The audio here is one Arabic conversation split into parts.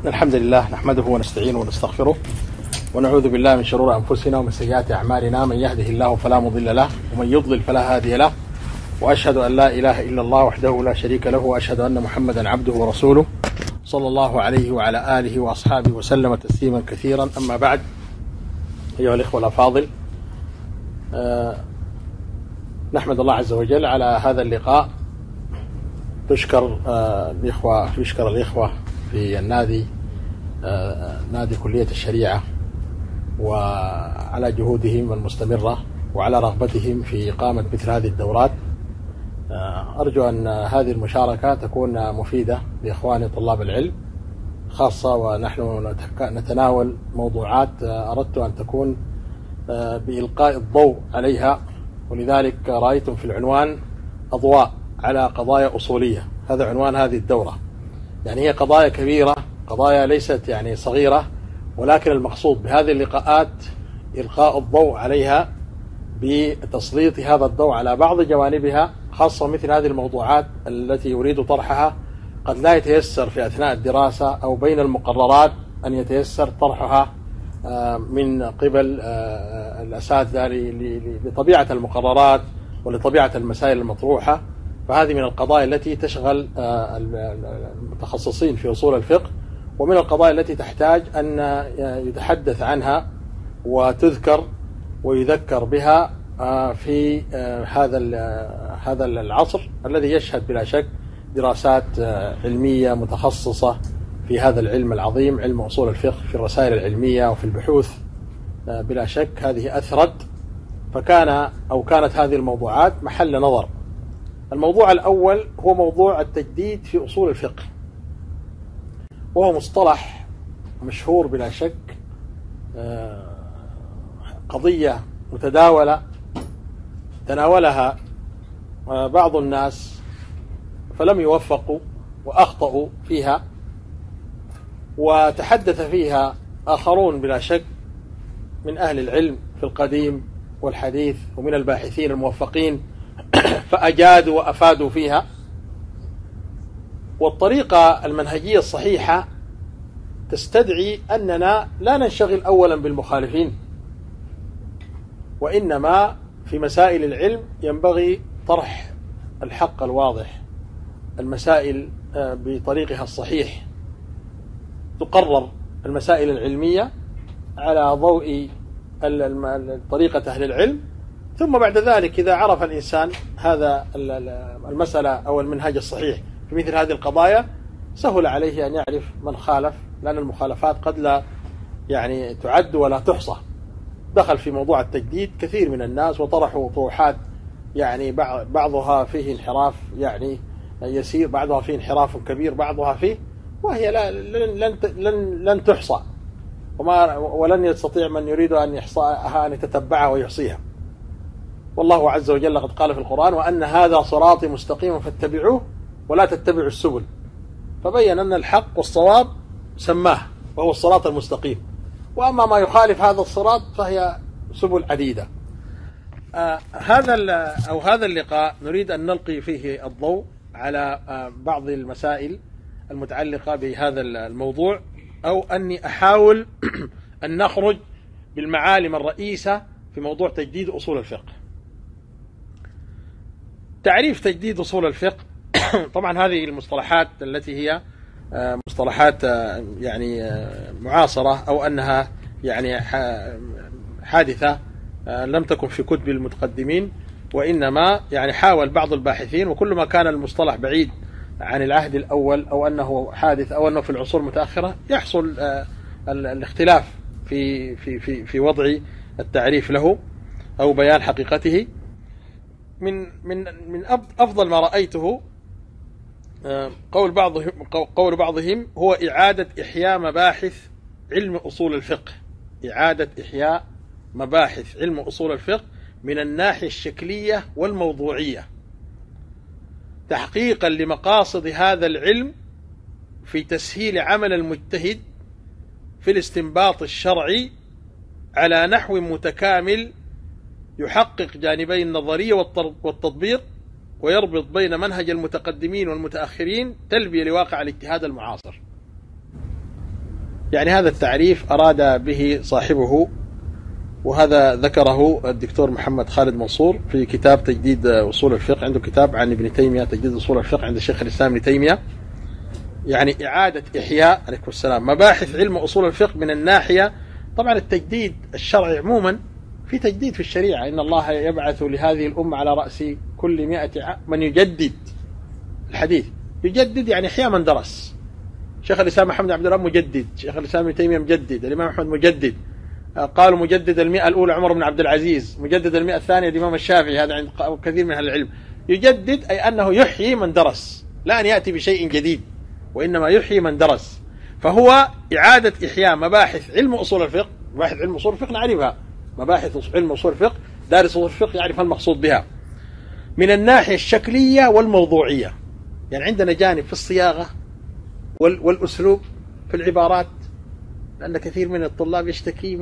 الحمد لله نحمده ونستعينه ونستغفره ونعوذ بالله من شرور أنفسنا ومن سيئات أعمالنا، من يهده الله فلا مضل له ومن يضلل فلا هادي له، وأشهد أن لا إله إلا الله وحده لا شريك له، وأشهد أن محمدا عبده ورسوله صلى الله عليه وعلى آله وأصحابه وسلم تسليما كثيرا. أما بعد، أيها الإخوة الأفاضل، نحمد الله عز وجل على هذا اللقاء. تشكر الإخوة في النادي، نادي كلية الشريعة، وعلى جهودهم المستمرة وعلى رغبتهم في إقامة مثل هذه الدورات. أرجو أن هذه المشاركة تكون مفيدة لإخواني طلاب العلم خاصة، ونحن نتناول موضوعات أردت أن تكون بإلقاء الضوء عليها، ولذلك رأيتم في العنوان أضواء على قضايا أصولية. هذا عنوان هذه الدورة، يعني هي قضايا كبيرة، قضايا ليست يعني صغيرة، ولكن المقصود بهذه اللقاءات إلقاء الضوء عليها بتسليط هذا الضوء على بعض جوانبها، خاصة مثل هذه الموضوعات التي يريد طرحها قد لا يتيسر في أثناء الدراسة أو بين المقررات أن يتيسر طرحها من قبل الأساتذة لطبيعة المقررات ولطبيعة المسائل المطروحة. فهذه من القضايا التي تشغل المتخصصين في أصول الفقه، ومن القضايا التي تحتاج أن يتحدث عنها وتذكر ويذكر بها في هذا العصر الذي يشهد بلا شك دراسات علمية متخصصة في هذا العلم العظيم، علم أصول الفقه، في الرسائل العلمية وفي البحوث. بلا شك هذه أثرت، كانت هذه الموضوعات محل نظر. الموضوع الأول هو موضوع التجديد في أصول الفقه، وهو مصطلح مشهور بلا شك، قضية متداولة تناولها بعض الناس فلم يوفقوا وأخطأوا فيها، وتحدث فيها آخرون بلا شك من أهل العلم في القديم والحديث ومن الباحثين الموفقين فأجادوا وأفادوا فيها. والطريقة المنهجية الصحيحة تستدعي أننا لا ننشغل أولا بالمخالفين، وإنما في مسائل العلم ينبغي طرح الحق الواضح، المسائل بطريقها الصحيح، تقرر المسائل العلمية على ضوء طريقة أهل العلم، ثم بعد ذلك إذا عرف الإنسان هذا المسألة أو المنهج الصحيح في مثل هذه القضايا سهل عليه أن يعرف من خالف، لأن المخالفات قد لا يعني تعد ولا تحصى. دخل في موضوع التجديد كثير من الناس وطرحوا طروحات يعني بعضها فيه انحراف يعني يسير، بعضها فيه انحراف كبير، بعضها فيه، وهي لن تحصى، ولن يستطيع من يريد أن يحصاها أن يتتبعها ويحصيها. والله عز وجل قد قال في القرآن: وأن هذا صراطي مستقيما فاتبعوه ولا تتبعوا السبل. فبين أن الحق والصواب سماه وهو الصراط المستقيم، وأما ما يخالف هذا الصراط فهي سبل عديدة. هذا اللقاء نريد أن نلقي فيه الضوء على بعض المسائل المتعلقة بهذا الموضوع، أو أني أحاول أن نخرج بالمعالم الرئيسة في موضوع تجديد أصول الفقه. تعريف تجديد أصول الفقه طبعا هذه المصطلحات التي هي مصطلحات يعني معاصرة، أو أنها يعني حادثة لم تكن في كتب المتقدمين، وإنما يعني حاول بعض الباحثين، وكل ما كان المصطلح بعيد عن العهد الأول أو أنه حادث أو أنه في العصور المتأخرة يحصل الاختلاف في وضع التعريف له أو بيان حقيقته. من أفضل ما رأيته قول بعضهم هو إعادة إحياء مباحث علم أصول الفقه، إعادة إحياء مباحث علم أصول الفقه من الناحية الشكلية والموضوعية، تحقيقا لمقاصد هذا العلم في تسهيل عمل المجتهد في الاستنباط الشرعي على نحو متكامل يحقق جانبي النظرية والتطبيق، ويربط بين منهج المتقدمين والمتأخرين تلبية لواقع الاجتهاد المعاصر. يعني هذا التعريف أراد به صاحبه، وهذا ذكره الدكتور محمد خالد منصور في كتاب تجديد أصول الفقه. عنده كتاب عن ابن تيمية تجديد أصول الفقه عند الشيخ الإسلام ابن تيمية، يعني إعادة إحياء عليكم السلام مباحث علم أصول الفقه من الناحية. طبعا التجديد الشرعي عموما في تجديد في الشريعة، إن الله يبعث لهذه الأمة على رأس كل 100 عام من يجدد الحديث. يجدد يعني إحياء من درس. شيخ الإسلام محمد عبد الوهاب مجدد، شيخ الإسلام ابن تيمية مجدد، الإمام أحمد مجدد، قالوا مجدد 100 الأولى عمر بن عبد العزيز، مجدد 100 الثانية الإمام الشافعي، هذا عند كثير من أهل العلم. يجدد أي أنه يحيي من درس، لا أن يأتي بشيء جديد، وإنما يحيي من درس. فهو إعادة إحياء مباحث علم أصول الفقه. مباحث علم أصول الفقه نعرفها، مباحث علم أصول الفقه دارس أصول الفقه يعرف المقصود بها من الناحية الشكلية والموضوعية. يعني عندنا جانب في الصياغة والأسلوب في العبارات، لأن كثير من الطلاب يشتكي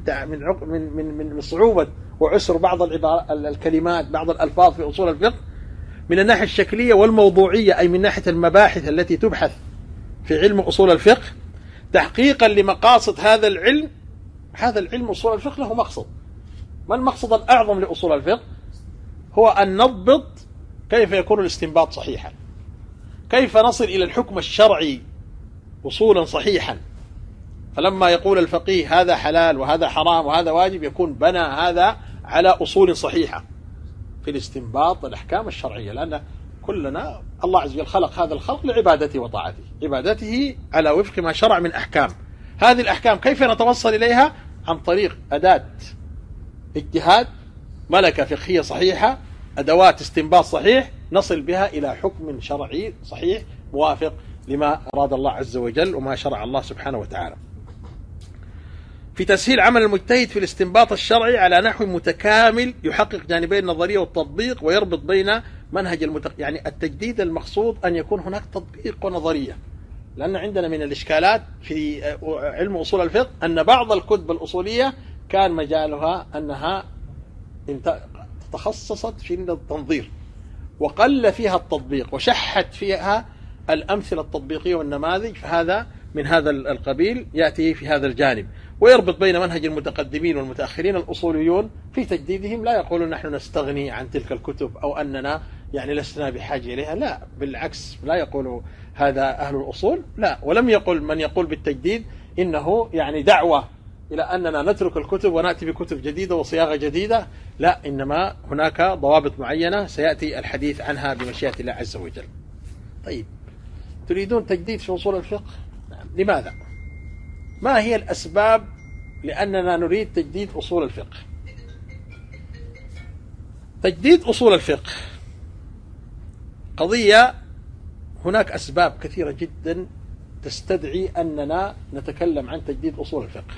من صعوبة وعسر بعض الكلمات، بعض الألفاظ في أصول الفقه. من الناحية الشكلية والموضوعية، أي من ناحية المباحث التي تبحث في علم أصول الفقه تحقيقا لمقاصد هذا العلم. هذا العلم أصول الفقه له مقصد. ما المقصد الأعظم لأصول الفقه؟ هو أن نضبط كيف يكون الاستنباط صحيحا، كيف نصل إلى الحكم الشرعي وصولا صحيحا. فلما يقول الفقيه هذا حلال وهذا حرام وهذا واجب، يكون بنى هذا على أصول صحيحة في الاستنباط الأحكام الشرعية، لأن كلنا الله عز وجل خلق هذا الخلق لعبادته وطاعته، عبادته على وفق ما شرع من أحكام. هذه الأحكام كيف نتوصل إليها؟ عن طريق أداة اجتهاد، ملكة فقهية صحيحة، أدوات استنباط صحيح، نصل بها إلى حكم شرعي صحيح موافق لما أراد الله عز وجل وما شرع الله سبحانه وتعالى. في تسهيل عمل المجتهد في الاستنباط الشرعي على نحو متكامل يحقق جانبي النظرية والتطبيق ويربط بين منهج يعني التجديد المقصود أن يكون هناك تطبيق ونظرية. لأن عندنا من الإشكالات في علم أصول الفقه أن بعض الكتب الأصولية كان مجالها أنها تخصصت في التنظير وقل فيها التطبيق وشحت فيها الأمثلة التطبيقية والنماذج، فهذا من هذا القبيل يأتي في هذا الجانب. ويربط بين منهج المتقدمين والمتأخرين. الأصوليون في تجديدهم لا يقولون نحن نستغني عن تلك الكتب أو أننا يعني لسنا بحاجة إليها، لا بالعكس، لا يقول هذا أهل الأصول، لا. ولم يقل من يقول بالتجديد إنه يعني دعوة إلى أننا نترك الكتب ونأتي بكتب جديدة وصياغة جديدة، لا، إنما هناك ضوابط معينة سيأتي الحديث عنها بمشيئة الله عز وجل. طيب، تريدون تجديد في أصول الفقه؟ نعم. لماذا؟ ما هي الأسباب لأننا نريد تجديد أصول الفقه؟ تجديد أصول الفقه قضية، هناك أسباب كثيرة جدا تستدعي أننا نتكلم عن تجديد أصول الفقه.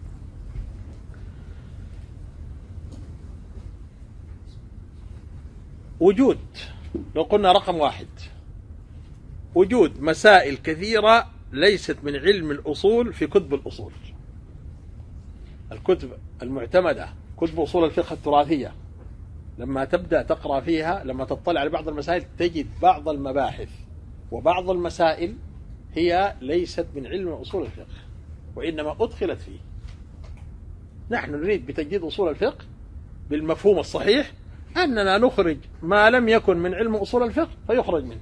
وجود، لو قلنا رقم واحد، وجود مسائل كثيرة ليست من علم الأصول في كتب الأصول. الكتب المعتمدة، كتب أصول الفقه التراثية، لما تبدأ تقرأ فيها، لما تطلع على بعض المسائل تجد بعض المباحث وبعض المسائل هي ليست من علم أصول الفقه وإنما أدخلت فيه. نحن نريد بتجديد أصول الفقه بالمفهوم الصحيح أننا نخرج ما لم يكن من علم أصول الفقه فيخرج منه.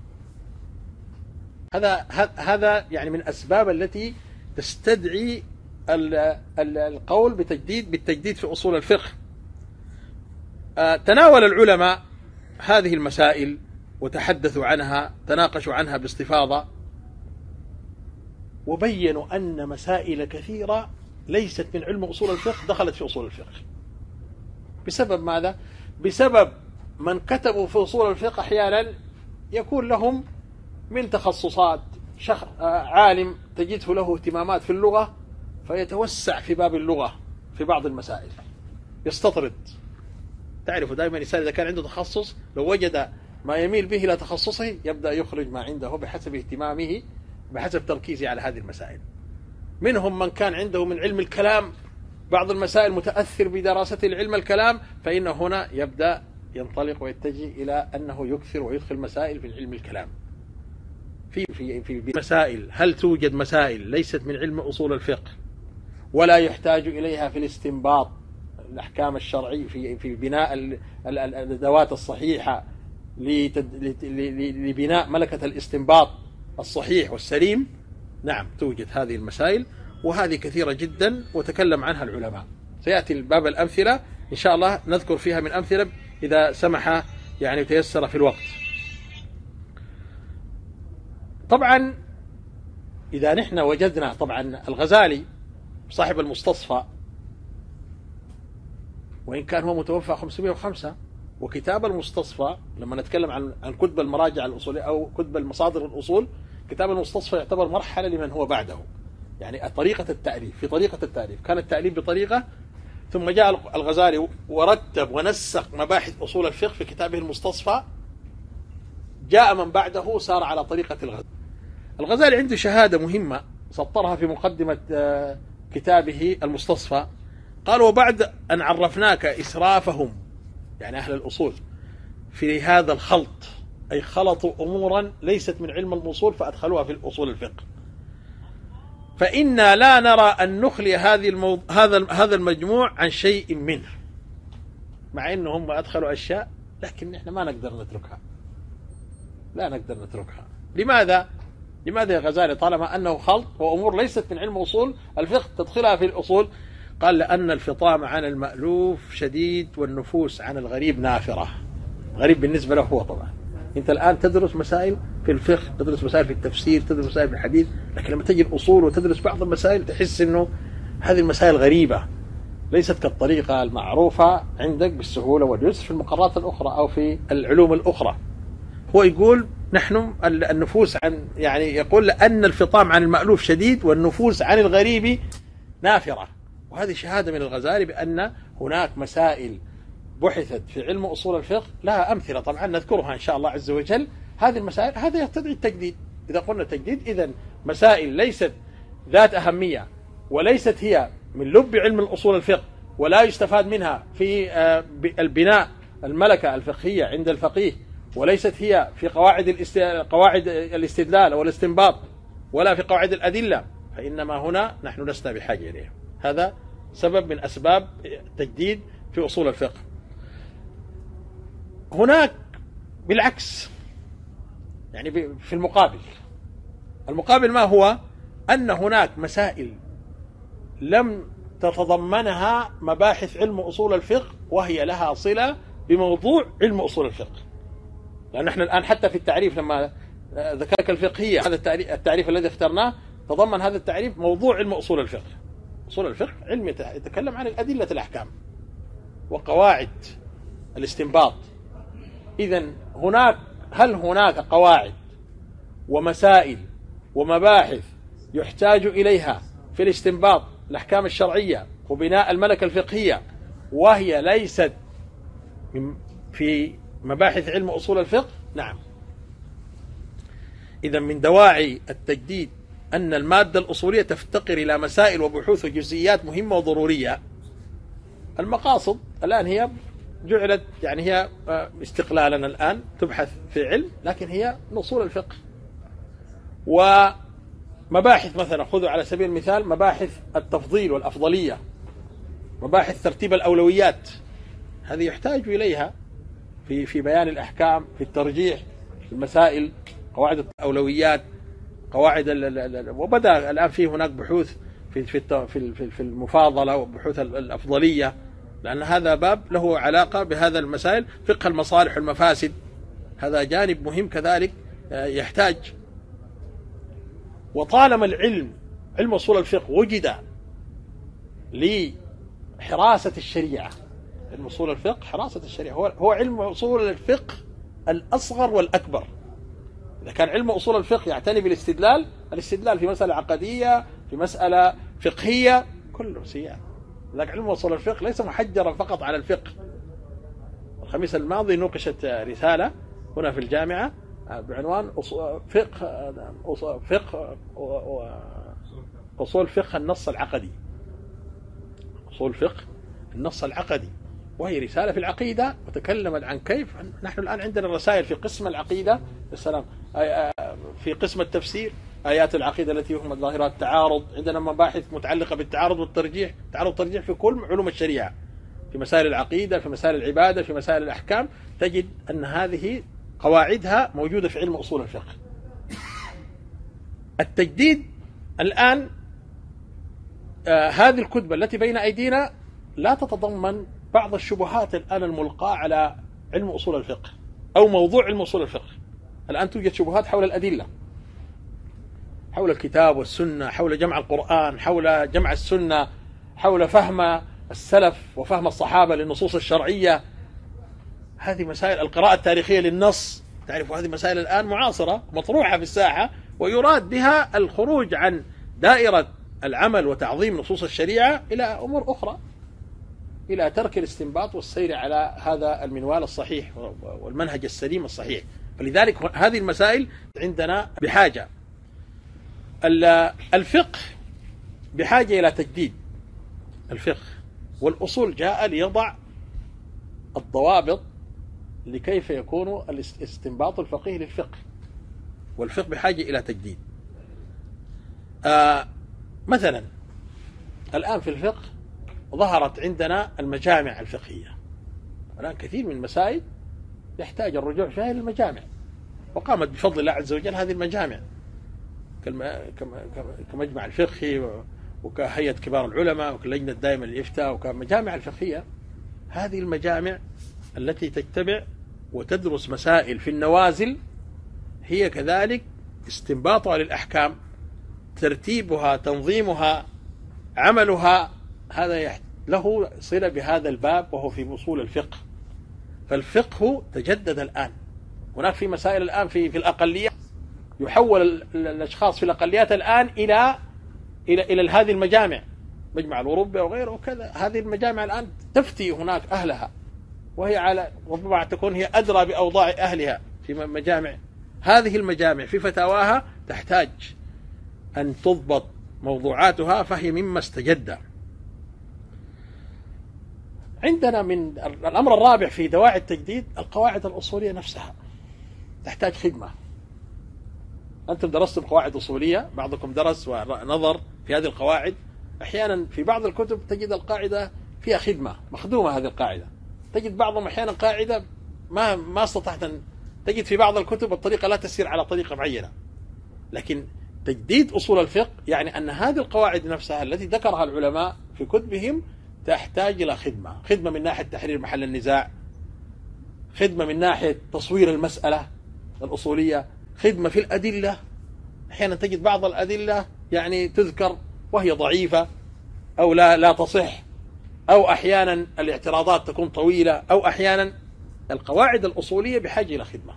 هذا يعني من أسباب التي تستدعي القول بالتجديد في أصول الفقه. تناول العلماء هذه المسائل وتحدثوا عنها، تناقشوا عنها باستفاضة، وبينوا أن مسائل كثيرة ليست من علم أصول الفقه دخلت في أصول الفقه. بسبب ماذا؟ بسبب من كتبوا في أصول الفقه أحيانا يكون لهم من تخصصات، عالم تجده له اهتمامات في اللغة فيتوسع في باب اللغة في بعض المسائل، يستطرد. تعرفوا دائما الإنسان إذا كان عنده تخصص لو وجد ما يميل به إلى تخصصه يبدأ يخرج ما عنده بحسب اهتمامه، بحسب تركيزه على هذه المسائل. منهم من كان عنده من علم الكلام بعض المسائل متأثر بدراسة العلم الكلام، فإنه هنا يبدأ ينطلق ويتجه إلى أنه يكثر ويدخل مسائل في علم الكلام. في مسائل. هل توجد مسائل ليست من علم أصول الفقه ولا يحتاج إليها في الاستنباط الأحكام الشرعية في بناء الأدوات الصحيحة لبناء ملكة الاستنباط الصحيح والسليم؟ نعم توجد هذه المسائل، وهذه كثيرة جدا وتكلم عنها العلماء. سيأتي باب الأمثلة إن شاء الله نذكر فيها من أمثلة إذا سمح يعني وتيسر في الوقت. طبعا إذا نحن وجدنا طبعا الغزالي صاحب المستصفى، وإن كان هو متوفى 505، وكتاب المستصفى لما نتكلم عن كتب المراجع الأصولية أو كتب المصادر الأصول، كتاب المستصفى يعتبر مرحلة لمن هو بعده. يعني طريقة التأليف، في طريقة التأليف كان التأليف بطريقة، ثم جاء الغزالي ورتب ونسق مباحث أصول الفقه في كتابه المستصفى. جاء من بعده سار على طريقة الغزالي. الغزالي عنده شهادة مهمة سطرها في مقدمة كتابه المستصفى، قال: وبعد أن عرفناك إسرافهم، يعني أهل الأصول، في هذا الخلط، أي خلطوا أمورا ليست من علم الأصول فأدخلوها في الأصول الفقه، فإنا لا نرى أن نخلي هذا المجموع عن شيء منه. مع أنهم أدخلوا أشياء لكن نحن ما نقدر نتركها، لا نقدر نتركها. لماذا يا غزالي طالما أنه خلط وأمور ليست من علم أصول الفقه تدخلها في الأصول؟ قال: لأن الفطام عن المألوف شديد والنفوس عن الغريب نافرة. غريب بالنسبة له هو طبعا. أنت الآن تدرس مسائل في الفقه، تدرس مسائل في التفسير، تدرس مسائل في الحديث، لكن لما تجي الأصول وتدرس بعض المسائل تحس أنه هذه المسائل غريبة، ليست كالطريقة المعروفة عندك بالسهولة واليسر في المقررات الأخرى أو في العلوم الأخرى. هو يقول نحن النفوس عن، يعني يقول لأن الفطام عن المألوف شديد والنفوس عن الغريب نافرة. وهذه شهادة من الغزالي بأن هناك مسائل بحثت في علم أصول الفقه لها أمثلة طبعا نذكرها إن شاء الله عز وجل. هذه المسائل هذا يستدعي التجديد. إذا قلنا تجديد إذن مسائل ليست ذات أهمية وليست هي من لب علم الأصول الفقه ولا يستفاد منها في البناء الملكة الفقهية عند الفقيه، وليست هي في قواعد الاستدلال والاستنباط ولا في قواعد الأدلة، فإنما هنا نحن لسنا بحاجة إليها. هذا سبب من أسباب تجديد في أصول الفقه. هناك بالعكس، يعني في المقابل ما هو؟ أن هناك مسائل لم تتضمنها مباحث علم أصول الفقه وهي لها صلة بموضوع علم أصول الفقه. لأن نحن الآن حتى في التعريف لما ذكرك الفقهية، هذا التعريف الذي اخترناه تضمن هذا التعريف موضوع علم أصول الفقه. أصول الفقه علم يتكلم عن الأدلة الأحكام وقواعد الاستنباط. إذن هل هناك قواعد ومسائل ومباحث يحتاج إليها في الاستنباط الأحكام الشرعية وبناء الملكة الفقهية وهي ليست في مباحث علم أصول الفقه؟ نعم. إذن من دواعي التجديد أن المادة الأصولية تفتقر إلى مسائل وبحوث وجزئيات مهمة وضرورية. المقاصد الآن هي جعلت، يعني هي استقلالا الآن تبحث في علم، لكن هي أصول الفقه. ومباحث مثلا خذوا على سبيل المثال مباحث التفضيل والأفضلية، مباحث ترتيب الأولويات، هذه يحتاج إليها في بيان الأحكام، في الترجيح، في المسائل، قواعد الأولويات، قواعد وبدأ الآن في هناك بحوث في المفاضلة وبحوث الأفضلية، لأن هذا باب له علاقة بهذا المسائل. فقه المصالح والمفاسد هذا جانب مهم كذلك يحتاج. وطالما علم أصول الفقه وجد لحراسة الشريعة، علم أصول الفقه حراسة الشريعة هو علم أصول الفقه الأصغر والأكبر. إذا كان علم أصول الفقه يعتني بالاستدلال في مسألة عقدية، في مسألة فقهية، كله سيان. لكن علم أصول الفقه ليس محجرا فقط على الفقه. الخميس الماضي نوقشت رسالة هنا في الجامعة بعنوان أصول فقه النص العقدي. أصول فقه النص العقدي، وهي رسالة في العقيدة وتكلمت عن كيف نحن الآن عندنا رسائل في قسم العقيدة. السلام في قسم التفسير آيات العقيدة التي يهمل ظاهرها التعارض، عندنا مباحث متعلقة بالتعارض والترجيح، التعارض والترجيح في كل علوم الشريعة، في مسائل العقيدة، في مسائل العبادة، في مسائل الأحكام، تجد أن هذه قواعدها موجودة في علم أصول الفقه. التجديد الآن هذه الكتب التي بين أيدينا لا تتضمن بعض الشبهات الآن الملقاة على علم أصول الفقه أو موضوع علم أصول الفقه. الآن توجد شبهات حول الأدلة، حول الكتاب والسنة، حول جمع القرآن، حول جمع السنة، حول فهم السلف وفهم الصحابة للنصوص الشرعية. هذه مسائل القراءة التاريخية للنص، تعرف هذه مسائل الآن معاصرة مطروحة في الساحة، ويراد بها الخروج عن دائرة العمل وتعظيم نصوص الشريعة إلى أمور أخرى، إلى ترك الاستنباط والسير على هذا المنوال الصحيح والمنهج السليم الصحيح. فلذلك هذه المسائل عندنا بحاجة. الفقه بحاجة إلى تجديد. الفقه والأصول جاء ليضع الضوابط لكيف يكون الاستنباط الفقهي للفقه، والفقه بحاجة إلى تجديد. مثلا الآن في الفقه ظهرت عندنا المجامع الفقهية. الآن كثير من المسائل يحتاج الرجوع فيها إلى المجامع، وقامت بفضل الله عز وجل هذه المجامع كمجمع الفقهي وكهيئة كبار العلماء وكاللجنة الدائمة للإفتاء وكمجامع الفقهية. هذه المجامع التي تجتمع وتدرس مسائل في النوازل هي كذلك استنباطها للأحكام، ترتيبها، تنظيمها، عملها، هذا له صلة بهذا الباب وهو في أصول الفقه. فالفقه تجدد الآن. هناك في مسائل الآن في الأقليات يحول الأشخاص في الأقليات الآن إلى هذه المجامع، مجمع الأوروبي وغيره وكذا. هذه المجامع الآن تفتي هناك أهلها، وهي على ربما تكون هي أدرى بأوضاع أهلها في مجامع. هذه المجامع في فتاواها تحتاج أن تضبط موضوعاتها، فهي مما استجد. عندنا من الأمر الرابع في دواعي التجديد القواعد الأصولية نفسها تحتاج خدمة. أنتم درستم قواعد أصولية، بعضكم درس ونظر في هذه القواعد. أحيانا في بعض الكتب تجد القاعدة فيها خدمة، مخدومة هذه القاعدة. تجد بعضهم أحيانا قاعدة ما استطعت أن تجد في بعض الكتب الطريقة لا تسير على طريقة معينة. لكن تجديد أصول الفقه يعني أن هذه القواعد نفسها التي ذكرها العلماء في كتبهم تحتاج إلى خدمة من ناحية تحرير محل النزاع، خدمة من ناحية تصوير المسألة الأصولية، خدمة في الأدلة. أحيانا تجد بعض الأدلة يعني تذكر وهي ضعيفة أو لا تصح، أو أحيانا الاعتراضات تكون طويلة، أو أحيانا القواعد الأصولية بحاجة إلى خدمة.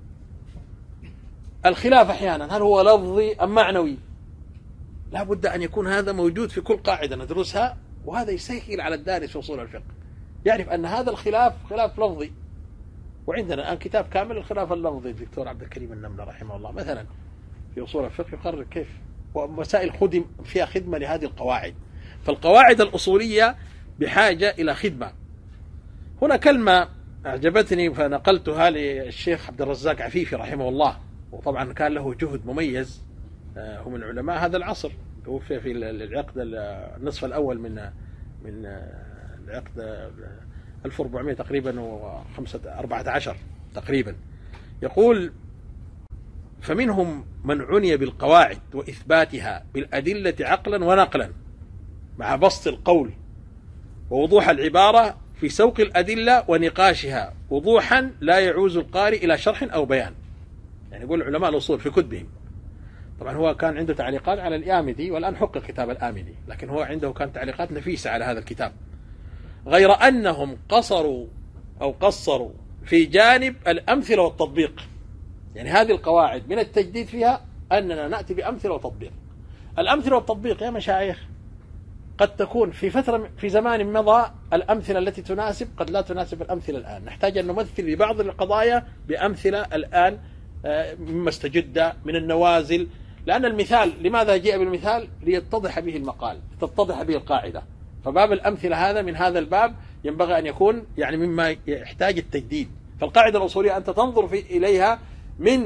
الخلاف أحيانا هل هو لفظي أم معنوي؟ لا بد أن يكون هذا موجود في كل قاعدة ندرسها، وهذا يسهل على الدارس في أصول الفقه يعرف أن هذا الخلاف خلاف لفظي. وعندنا الآن كتاب كامل الخلاف اللفظي الدكتور عبد الكريم النملة رحمه الله مثلا في أصول الفقه يقرر كيف، ومسائل خدم فيها خدمة لهذه القواعد. فالقواعد الأصولية بحاجة إلى خدمة. هنا كلمة أعجبتني فنقلتها للشيخ عبد الرزاق عفيفي رحمه الله، وطبعا كان له جهد مميز، هو من علماء هذا العصر، توفي في العقد النصف الأول من العقد 1400 تقريبا و14 تقريبا. يقول: فمنهم من عني بالقواعد وإثباتها بالأدلة عقلا ونقلا مع بسط القول ووضوح العبارة في سوق الأدلة ونقاشها وضوحا لا يعوز القارئ إلى شرح أو بيان. يعني يقول علماء الأصول في كتبهم. طبعا هو كان عنده تعليقات على الآمدي، والآن حق كتاب الآمدي، لكن هو عنده كان تعليقات نفيسة على هذا الكتاب، غير أنهم قصروا في جانب الأمثلة والتطبيق. يعني هذه القواعد من التجديد فيها أننا نأتي بأمثلة وتطبيق. الأمثلة والتطبيق يا مشايخ قد تكون في زمان مضى الأمثلة التي تناسب قد لا تناسب الأمثلة الآن. نحتاج أن نمثل لبعض القضايا بأمثلة الآن مما استجد من النوازل، لأن المثال لماذا جاء بالمثال؟ ليتضح به المقال، تتضح به القاعدة. فباب الأمثلة هذا من هذا الباب ينبغي أن يكون يعني مما يحتاج التجديد. فالقاعدة الأصولية أنت تنظر إليها من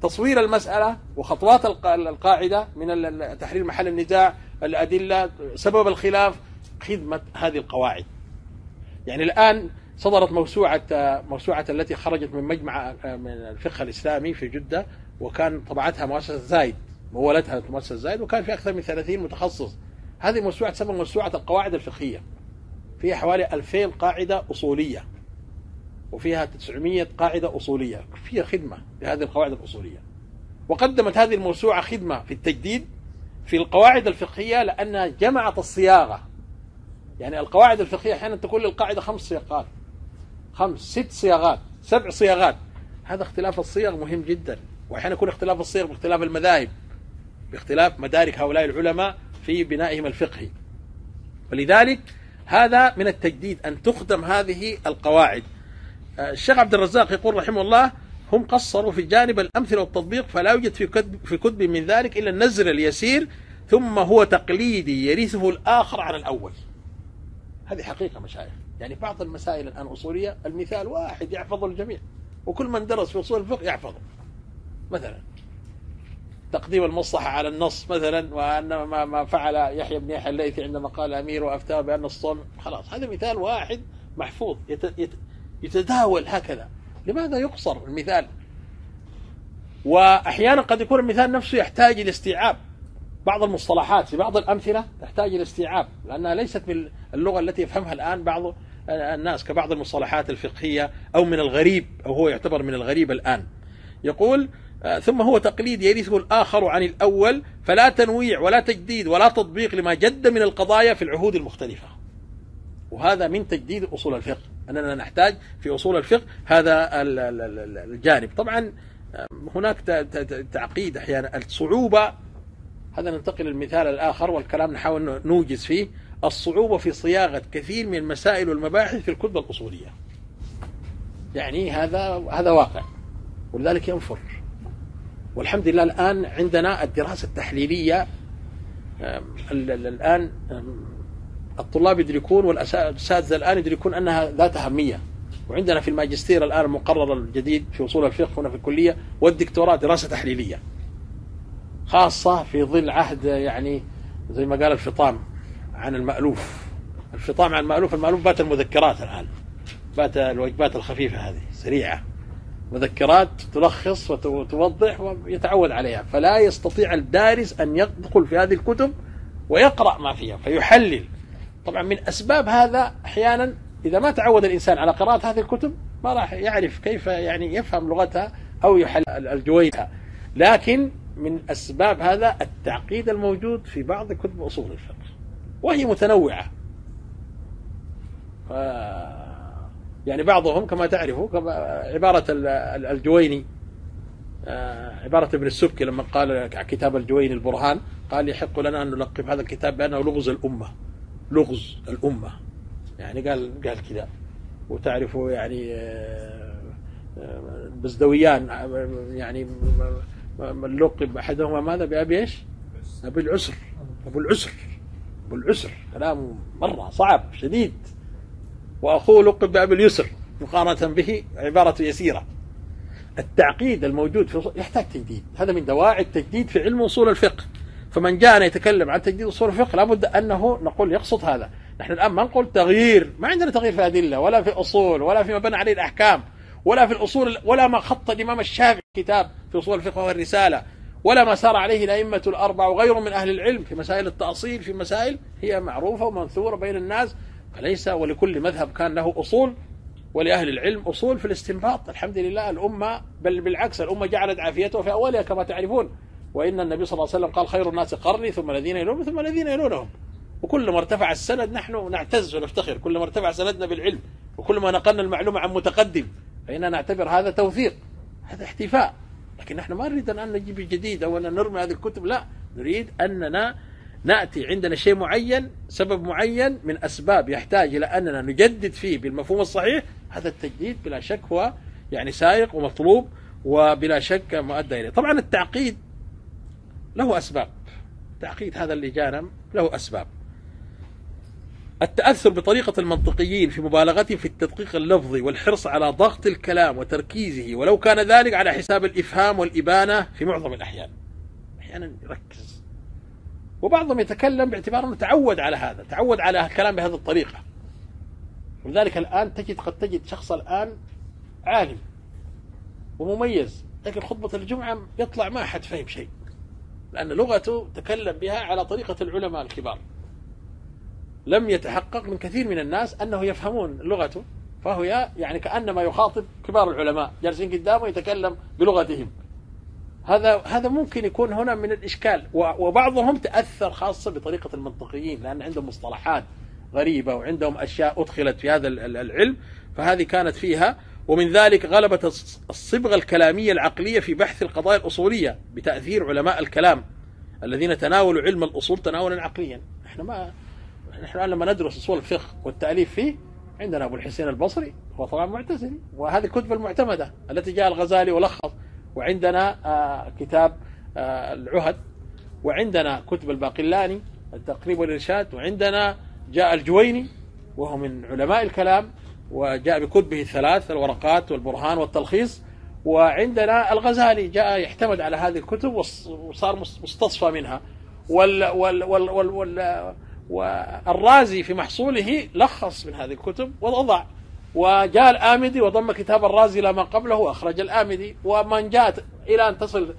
تصوير المسألة وخطوات القاعدة من تحرير محل النزاع، الأدلة، سبب الخلاف، خدمة هذه القواعد. يعني الآن صدرت موسوعة التي خرجت من مجمع من الفقه الإسلامي في جدة، وكان طبعتها مؤسسة زايد، مولتها مؤسسة زايد، وكان في أكثر من 30 متخصص. هذه موسوعة تسمى موسوعة القواعد الفقهية، فيها حوالي 2000 قاعدة أصولية، وفيها 900 قاعدة أصولية، فيها خدمة لهذه القواعد الأصولية. وقدمت هذه الموسوعة خدمة في التجديد في القواعد الفقهية، لأنها جمعت الصياغة. يعني القواعد الفقهية أحيانا تكون للقاعدة 5 صياغات، 6 صياغات، 7 صياغات. هذا اختلاف الصيغ مهم جدا، وأحيانا يكون اختلاف الصيغ باختلاف المذاهب، باختلاف مدارك هؤلاء العلماء في بنائهم الفقهي. ولذلك هذا من التجديد أن تخدم هذه القواعد. الشيخ عبد الرزاق يقول رحمه الله: هم قصروا في جانب الأمثلة والتطبيق، فلا يوجد في كتب من ذلك إلا النزر اليسير، ثم هو تقليدي يرثه الآخر على الأول. هذه حقيقة مشايخ. يعني بعض المسائل الآن أصولية، المثال واحد يحفظه الجميع، وكل من درس في أصول الفقه يحفظه. مثلا تقديم المصلحة على النص مثلا، وأن ما فعل يحيى بن يحيى الليثي عندما قال أمير وأفتى بأن الصوم خلاص، هذا مثال واحد محفوظ يتداول هكذا. لماذا يقصر المثال؟ وأحيانا قد يكون المثال نفسه يحتاج إلى استيعاب. بعض المصطلحات في بعض الأمثلة تحتاج إلى استيعاب، لأنها ليست من اللغة التي يفهمها الآن بعض الناس، كبعض المصطلحات الفقهية، أو من الغريب، أو هو يعتبر من الغريب الآن. يقول: ثم هو تقليد يرثه الآخر عن الأول، فلا تنويع ولا تجديد ولا تطبيق لما جد من القضايا في العهود المختلفة. وهذا من تجديد أصول الفقه، أننا نحتاج في أصول الفقه هذا الجانب. طبعا هناك تعقيد أحيانا، الصعوبة، هذا ننتقل للمثال الآخر والكلام نحاول نوجز فيه، الصعوبة في صياغة كثير من المسائل والمباحث في الكتب الأصولية. يعني هذا واقع، ولذلك ينفر. والحمد لله الآن عندنا الدراسة التحليلية، الآن الطلاب يدركون والأساتذة الآن يدركون أنها ذات أهمية. وعندنا في الماجستير الآن المقرر الجديد في أصول الفقه هنا في الكلية، والدكتوراه دراسة تحليلية خاصة في ظل عهد، يعني زي ما قال الفطام عن المألوف. الفطام عن المألوف، المألوف بات المذكرات الآن، بات الوجبات الخفيفة هذه سريعة، مذكرات تلخص وتوضح ويتعود عليها، فلا يستطيع الدارس أن يدخل في هذه الكتب ويقرأ ما فيها فيحلل. طبعا من أسباب هذا أحيانا إذا ما تعود الإنسان على قراءة هذه الكتب ما راح يعرف كيف يعني يفهم لغتها أو يحل الجوينها. لكن من أسباب هذا التعقيد الموجود في بعض كتب أصول الفقه، وهي متنوعة. يعني بعضهم كما تعرفوا عبارة الجويني، عبارة ابن السبكي لما قال كتاب الجويني البرهان، قال: يحق لنا أن نلقب هذا الكتاب بأنه لغز الأمة. لغز الأمة يعني قال كذا. وتعرفوا يعني بزدويان يعني اللقب أحدهما ماذا؟ بأبي إيش؟ أبو العسر. أبو العسر كلام مرة صعب شديد. وأخوه لقب بأبي اليسر مقارنة به عبارة يسيرة. التعقيد الموجود في يحتاج تجديد، هذا من دواعي التجديد في علم أصول الفقه. فمن جاءنا يتكلم عن تجديد أصول الفقه لابد أنه نقول يقصد هذا. نحن الآن ما نقول تغيير، ما عندنا تغيير في أدلة ولا في أصول ولا فيما بنى عليه الأحكام ولا في الأصول ولا ما خط الإمام الشافعي كتاب في أصول الفقه والرسالة ولا ما سار عليه الأئمة الأربعة وغيرهم من أهل العلم في مسائل التأصيل، في مسائل هي معروفة ومنثورة بين الناس. فليس، ولكل مذهب كان له أصول، ولأهل العلم أصول في الاستنباط. الحمد لله الأمة، بل بالعكس الأمة جعلت عافيتها في أولها كما تعرفون. وإن النبي صلى الله عليه وسلم قال: خير الناس قرني ثم الذين يلونهم ثم الذين يلونهم. وكل ما ارتفع السند نحن نعتز ونفتخر، كل ما ارتفع سندنا بالعلم وكل ما نقلنا المعلومة عن متقدم فإننا نعتبر هذا توثيق، هذا احتفاء. لكن نحن ما نريد أن نجيب جديد أو أن نرمي هذه الكتب، لا، نريد أننا نأتي عندنا شيء معين، سبب معين من أسباب يحتاج إلى أننا نجدد فيه بالمفهوم الصحيح. هذا التجديد بلا شك هو يعني سائق ومطلوب وبلا شك مؤدى إليه. طبعا التعقيد له أسباب، تعقيد هذا اللي جانا له أسباب. التأثر بطريقة المنطقيين في مبالغتهم في التدقيق اللفظي والحرص على ضغط الكلام وتركيزه ولو كان ذلك على حساب الإفهام والإبانة في معظم الأحيان. أحيانا يركز، وبعضهم يتكلم باعتبار أنه تعود على هذا، تعود على الكلام بهذه الطريقة. ولذلك الآن قد تجد شخص الآن عالم ومميز، لكن خطبة الجمعة يطلع ما أحد فهم شيء، لأن لغته تكلم بها على طريقة العلماء الكبار. لم يتحقق من كثير من الناس أنه يفهمون لغته، فهو يعني كأنما يخاطب كبار العلماء جالسين قدامه يتكلم بلغتهم. هذا ممكن يكون هنا من الإشكال. وبعضهم تأثر خاصة بطريقة المنطقيين، لأن عندهم مصطلحات غريبة وعندهم أشياء أدخلت في هذا العلم، فهذه كانت فيها. ومن ذلك غلبة الصبغة الكلامية العقلية في بحث القضايا الأصولية بتأثير علماء الكلام الذين تناولوا علم الأصول تناولا عقليا. نحن لما ندرس أصول الفقه والتأليف فيه، عندنا أبو الحسين البصري، هو طبعا معتزلي، وهذه الكتب المعتمدة التي جاء الغزالي ولخص، وعندنا كتاب العهد، وعندنا كتب الباقلاني التقريب والإرشاد، وعندنا جاء الجويني وهو من علماء الكلام وجاء بكتبه الثلاث الورقات والبرهان والتلخيص، وعندنا الغزالي جاء يعتمد على هذه الكتب وصار مستصفى منها، والرازي في محصوله لخص من هذه الكتب وضع، وجاء الآمدي وضم كتاب الرازي إلى ما قبله وأخرج الآمدي، ومن جاءت إلى أن تصل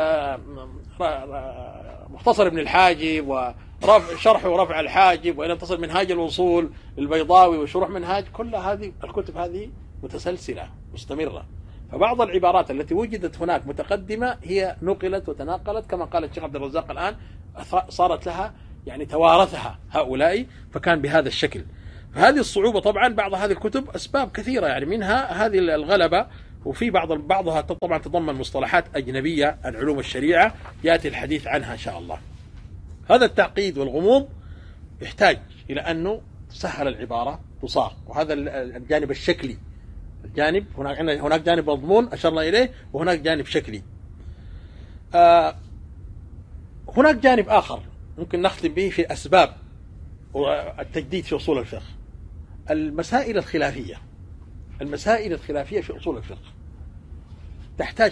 مختصر ابن الحاجب وشرح ورفع الحاجب، وإلى أن تصل منهاج الوصول البيضاوي وشروح منهاج. كل هذه الكتب هذه متسلسلة مستمرة، فبعض العبارات التي وجدت هناك متقدمة هي نقلت وتناقلت كما قال الشيخ عبد الرزاق الآن، صارت لها يعني توارثها هؤلاء، فكان بهذا الشكل. فهذه الصعوبة طبعا بعض هذه الكتب أسباب كثيرة، يعني منها هذه الغلبة، وفي بعضها طبعا تضمن مصطلحات أجنبية عن علوم الشريعة يأتي الحديث عنها إن شاء الله. هذا التعقيد والغموض يحتاج إلى أنه تسهل العبارة تصاغ، وهذا الجانب الشكلي. الجانب هناك جانب مضمون أشرنا إليه، وهناك جانب شكلي. هناك جانب آخر ممكن نختم به في أسباب التجديد في أصول الفقه، المسائل الخلافية. المسائل الخلافية في أصول الفقه تحتاج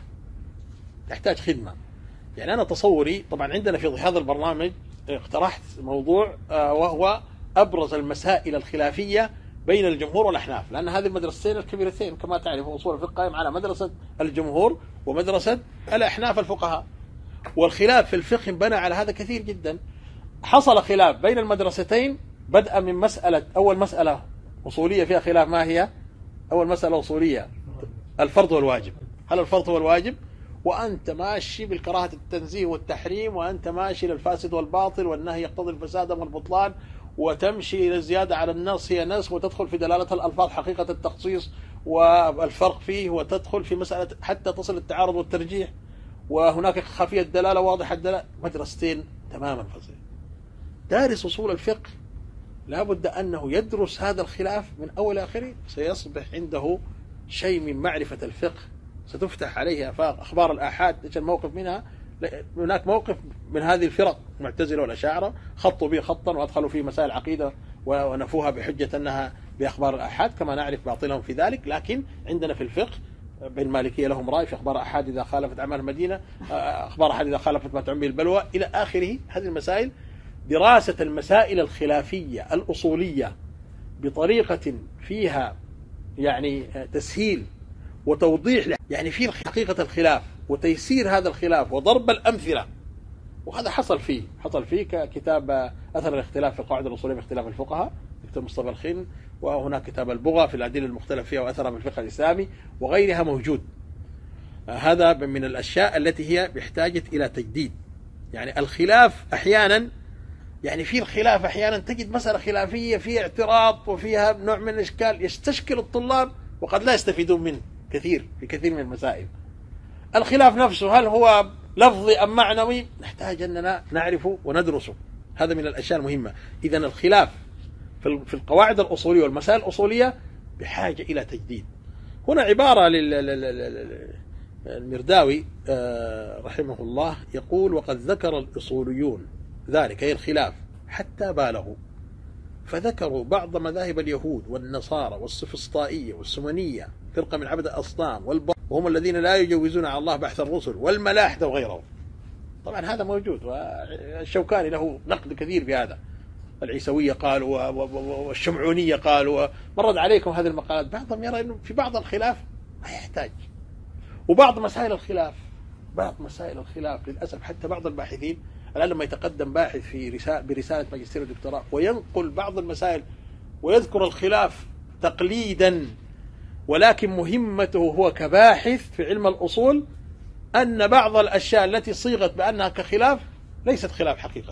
خدمة. يعني أنا تصوري طبعا عندنا في هذا البرنامج اقترحت موضوع وهو أبرز المسائل الخلافية بين الجمهور والأحناف، لأن هذه المدرستين الكبيرتين كما تعرف أصول الفقه قائم على مدرسة الجمهور ومدرسة الأحناف الفقهاء، والخلاف في الفقه بنى على هذا كثير جدا. حصل خلاف بين المدرستين بدءا من مسألة، أول مسألة أصولية فيها خلاف، ما هي أول مسألة أصولية؟ الفرض والواجب. هل الفرض هو الواجب؟ وأنت ماشي بالكراهة التنزيه والتحريم، وأنت ماشي للفاسد والباطل، والنهي يقتضي الفساد والبطلان، وتمشي للزيادة على النص هي نص، وتدخل في دلالة الألفاظ حقيقة التخصيص والفرق فيه، وتدخل في مسألة حتى تصل التعارض والترجيح، وهناك خفية الدلالة واضح الدلالة. مدرستين تماما فصيل. دارس أصول الفقه لابد أنه يدرس هذا الخلاف من أول آخره، سيصبح عنده شيء من معرفة الفقه، ستفتح عليه آفاق. أخبار الآحاد إيش الموقف منها؟ هناك موقف من هذه الفرق المعتزلة والأشاعرة خطوا به خطا وأدخلوا فيه مسائل عقيدة ونفوها بحجة أنها بأخبار الآحاد، كما نعرف باطلهم في ذلك. لكن عندنا في الفقه بالمالكية لهم رأي في أخبار الآحاد إذا خالفت أعمال المدينة، أخبار الآحاد إذا خالفت ما تعم به البلوى إلى آخره. هذه المسائل، دراسة المسائل الخلافية الأصولية بطريقة فيها يعني تسهيل وتوضيح يعني في حقيقة الخلاف وتيسير هذا الخلاف وضرب الأمثلة، وهذا حصل فيه ككتاب أثر الاختلاف في القواعد الأصولية باختلاف الفقهاء دكتور مصطفى الخن، وهناك كتاب البغى في الأدلة المختلف فيها وأثرها في الفقه الإسلامي، وغيرها موجود. هذا من الأشياء التي هي بحتاجة إلى تجديد. يعني الخلاف أحيانا، يعني في الخلاف أحيانا تجد مسألة خلافية فيها اعتراض وفيها نوع من الإشكال يستشكل الطلاب وقد لا يستفيدون منه في كثير من المسائل. الخلاف نفسه هل هو لفظي أم معنوي؟ نحتاج أننا نعرفه وندرسه. هذا من الأشياء المهمة. إذن الخلاف في القواعد الأصولية والمسائل الأصولية بحاجة إلى تجديد. هنا عبارة المرداوي رحمه الله يقول: وقد ذكر الأصوليون ذلك، أي الخلاف، حتى بالغوا فذكروا بعض مذاهب اليهود والنصارى والسفسطائية والسمنية، فرقة من عبد الأصنام، وهم الذين لا يجوزون على الله بحث الرسل، والملاحدة وغيرهم. طبعا هذا موجود، والشوكاني له نقد كثير في هذا. العيسوية قالوا، والشمعونية قالوا، مرد عليكم هذه المقالات. بعضهم يرى أنه في بعض الخلاف ما يحتاج، وبعض مسائل الخلاف للأسف حتى بعض الباحثين الآن لما يتقدم باحث في برسالة ماجستير ودكتوراه وينقل بعض المسائل ويذكر الخلاف تقليدا، ولكن مهمته هو كباحث في علم الأصول أن بعض الأشياء التي صيغت بأنها كخلاف ليست خلاف حقيقة.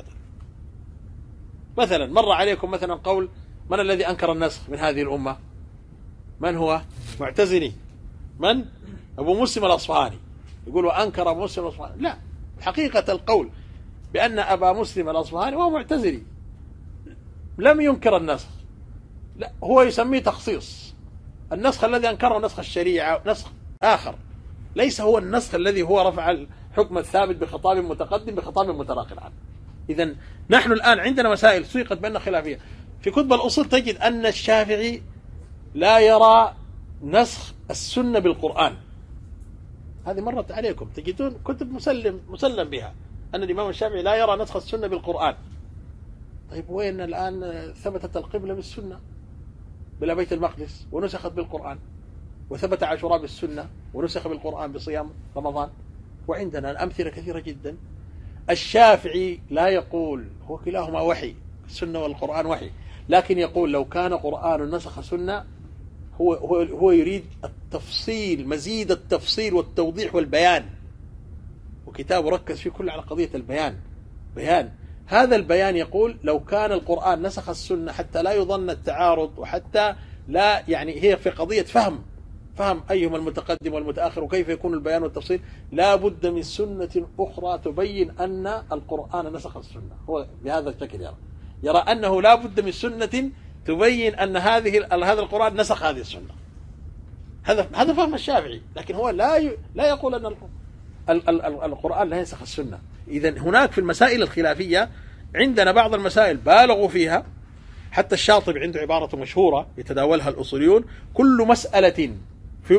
مثلا مر عليكم مثلا قول: من الذي أنكر النسخ من هذه الأمة؟ من هو؟ معتزلي. من؟ أبو مسلم الأصفهاني. يقولوا أنكر أبو مسلم الأصفهاني. لا، حقيقة القول بأن أبا مسلم الأصفهاني وهو معتزلي لم ينكر النسخ، لا، هو يسميه تخصيص. النسخ الذي أنكره نسخ الشريعة، نسخ آخر، ليس هو النسخ الذي هو رفع الحكم الثابت بخطاب متقدم بخطاب متراخر عنه. إذا نحن الآن عندنا مسائل سيقت بأنها خلافية. في كتب الأصول تجد أن الشافعي لا يرى نسخ السنة بالقرآن. هذه مرت عليكم، تجدون كتب مسلم بها أن الإمام الشافعي لا يرى نسخ السنة بالقرآن. طيب وين الآن ثبتت القبلة بالسنة بلا بيت المقدس ونسخت بالقرآن، وثبت عاشوراء بالسنة ونسخ بالقرآن بصيام رمضان، وعندنا الأمثلة كثيرة جدا. الشافعي لا يقول هو كلاهما وحي، السنة والقرآن وحي، لكن يقول لو كان قرآن نسخ سنة هو يريد التفصيل، مزيد التفصيل والتوضيح والبيان، وكتابه ركز فيه كله على قضية البيان. هذا البيان يقول لو كان القرآن نسخ السنة حتى لا يظن التعارض، وحتى لا يعني هي في قضية فهم أيهما المتقدم والمتأخر وكيف يكون البيان والتفصيل، لا بد من سنة أخرى تبين أن القرآن نسخ السنة. هو بهذا الشكل يرى أنه لا بد من سنة تبين أن هذا القرآن نسخ هذه السنة. هذا فهم الشافعي، لكن هو لا يقول أن القرآن لا ينسخ السنة. إذن هناك في المسائل الخلافية عندنا بعض المسائل بالغوا فيها، حتى الشاطبي عنده عبارة مشهورة يتداولها الأصوليون: كل مسألة في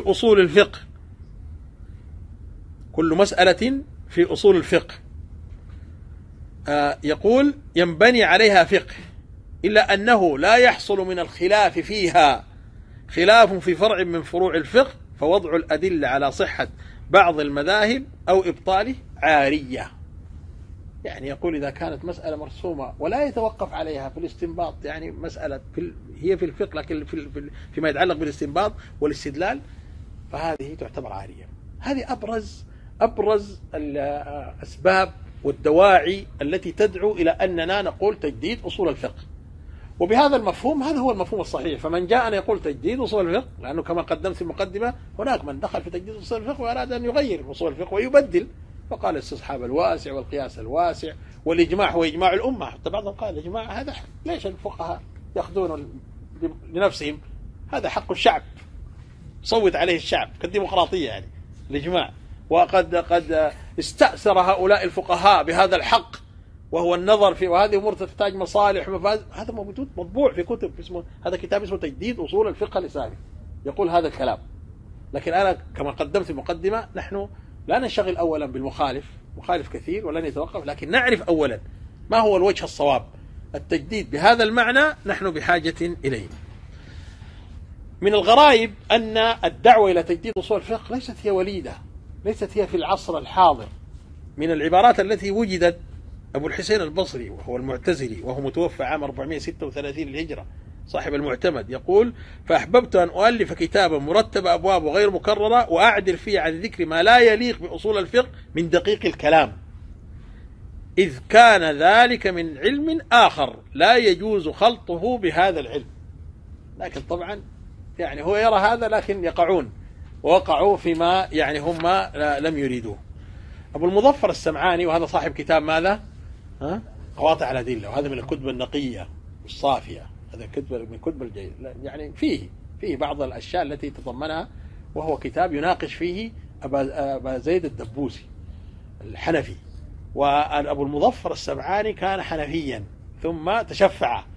أصول الفقه يقول ينبني عليها فقه، إلا أنه لا يحصل من الخلاف فيها خلاف في فرع من فروع الفقه، فوضع الأدلة على صحة بعض المذاهب أو إبطاله عارية. يعني يقول إذا كانت مسألة مرسومة ولا يتوقف عليها في الاستنباط، يعني مسألة هي في الفقه لكن فيما يتعلق بالاستنباط والاستدلال فهذه تعتبر عارية. هذه أبرز الأسباب والدواعي التي تدعو إلى أننا نقول تجديد أصول الفقه. وبهذا المفهوم، هذا هو المفهوم الصحيح. فمن جاءنا يقول تجديد أصول الفقه، لأنه كما قدمت في المقدمة هناك من دخل في تجديد أصول الفقه وأراد أن يغير أصول الفقه ويبدل، فقال الاستصحاب الواسع والقياس الواسع والإجماع هو إجماع الأمة. حتى بعضهم قال الإجماع هذا ليش الفقهاء يأخذون لنفسهم؟ هذا حق الشعب، صوت عليه الشعب كالديمقراطية يعني الإجماع. وقد استأثر هؤلاء الفقهاء بهذا الحق، وهو النظر في وهذه أمور تحتاج مصالح ومفاسد. هذا موجود مطبوع في كتب، هذا كتاب اسمه تجديد أصول الفقه الإسلامي يقول هذا الكلام. لكن أنا كما قدمت في المقدمة نحن لا ننشغل أولا بالمخالف، مخالف كثير ولن يتوقف، لكن نعرف أولا ما هو الوجه الصواب. التجديد بهذا المعنى نحن بحاجة إليه. من الغرائب أن الدعوة إلى تجديد أصول الفقه ليست هي وليدة، ليست هي في العصر الحاضر. من العبارات التي وجدت أبو الحسين البصري وهو المعتزلي، وهو متوفى عام 436 للهجرة، صاحب المعتمد، يقول: فأحببت أن أؤلف كتابا مرتب أبواب وغير مكررة وأعدل فيه عن ذكر ما لا يليق بأصول الفقه من دقيق الكلام، إذ كان ذلك من علم آخر لا يجوز خلطه بهذا العلم. لكن طبعا يعني هو يرى هذا، لكن يقعون ووقعوا فيما يعني هم لم يريدوه. أبو المظفر السمعاني، وهذا صاحب كتاب ماذا؟ قواطع الأدلة، وهذا من الكتب النقية والصافية، هذا كتب من كتب الجيد، يعني فيه بعض الأشياء التي تضمنها، وهو كتاب يناقش فيه أبا زيد الدبوسي الحنفي. وأبو المظفر السمعاني كان حنفيا ثم تشفع،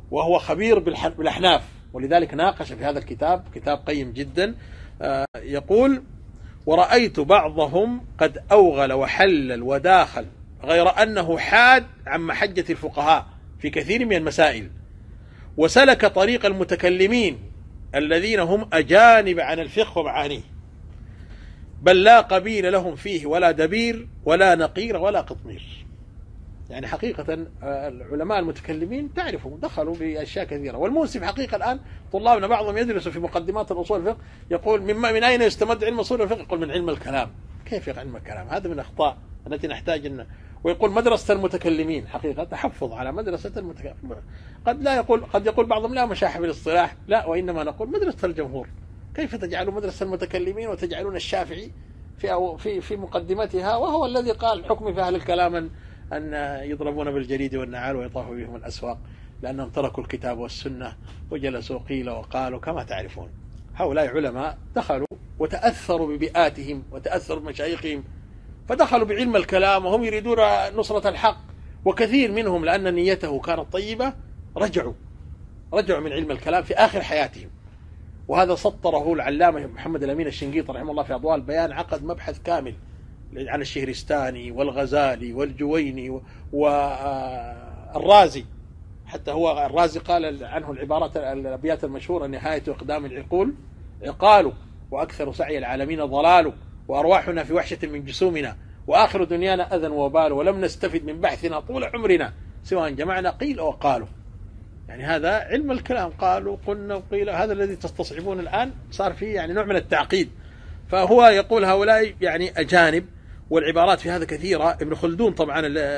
وهو خبير بالأحناف، ولذلك ناقش في هذا الكتاب، كتاب قيم جدا. يقول: ورأيت بعضهم قد أوغل وحلل وداخل، غير أنه حاد عن محجة الفقهاء في كثير من المسائل، وسلك طريق المتكلمين الذين هم أجانب عن الفقه ومعانيه، بل لا قبيل لهم فيه ولا دبير ولا نقير ولا قطمير. يعني حقيقة العلماء المتكلمين تعرفوا دخلوا بأشياء كثيرة، والمنسف حقيقة الآن طلابنا بعضهم يدرسوا في مقدمات الأصول الفقه يقول: من أين يستمد علم أصول الفقه؟ يقول: من علم الكلام. كيف علم الكلام؟ هذا من الأخطاء التي نحتاج أن. ويقول: مدرسة المتكلمين، حقيقة تحفظ على مدرسة المتكلمين. قد يقول بعضهم: لا مشاحة بالاصطلاح، لا، وإنما نقول مدرسة الجمهور. كيف تجعلون مدرسة المتكلمين وتجعلون الشافعي في مقدمتها، وهو الذي قال: حكم في أهل الكلام أن يضربون بالجريد والنعال ويطاف بهم الأسواق، لأنهم تركوا الكتاب والسنة وجلسوا قيل وقالوا كما تعرفون. هؤلاء علماء دخلوا وتأثروا ببيئاتهم وتأثروا بمشايخهم، فدخلوا بعلم الكلام وهم يريدون نصرة الحق، وكثير منهم لأن نيته كانت طيبة رجعوا من علم الكلام في آخر حياتهم. وهذا سطره العلامة محمد الأمين الشنقيطي رحمه الله في أضواء البيان، عقد مبحث كامل عن الشهرستاني والغزالي والجويني والرازي. حتى هو الرازي قال عنه الأبيات المشهورة: نهاية إقدام العقول عقال، وأكثر سعي العالمين ضلال، وأرواحنا في وحشة من جسومنا، وآخر دنيانا أذى وبال، ولم نستفد من بحثنا طول عمرنا سواء جمعنا قيل أو قالوا. يعني هذا علم الكلام، قالوا قلنا وقيل، هذا الذي تستصعبون الآن صار فيه يعني نوع من التعقيد. فهو يقول هؤلاء يعني أجانب، والعبارات في هذا كثيرة. ابن خلدون طبعا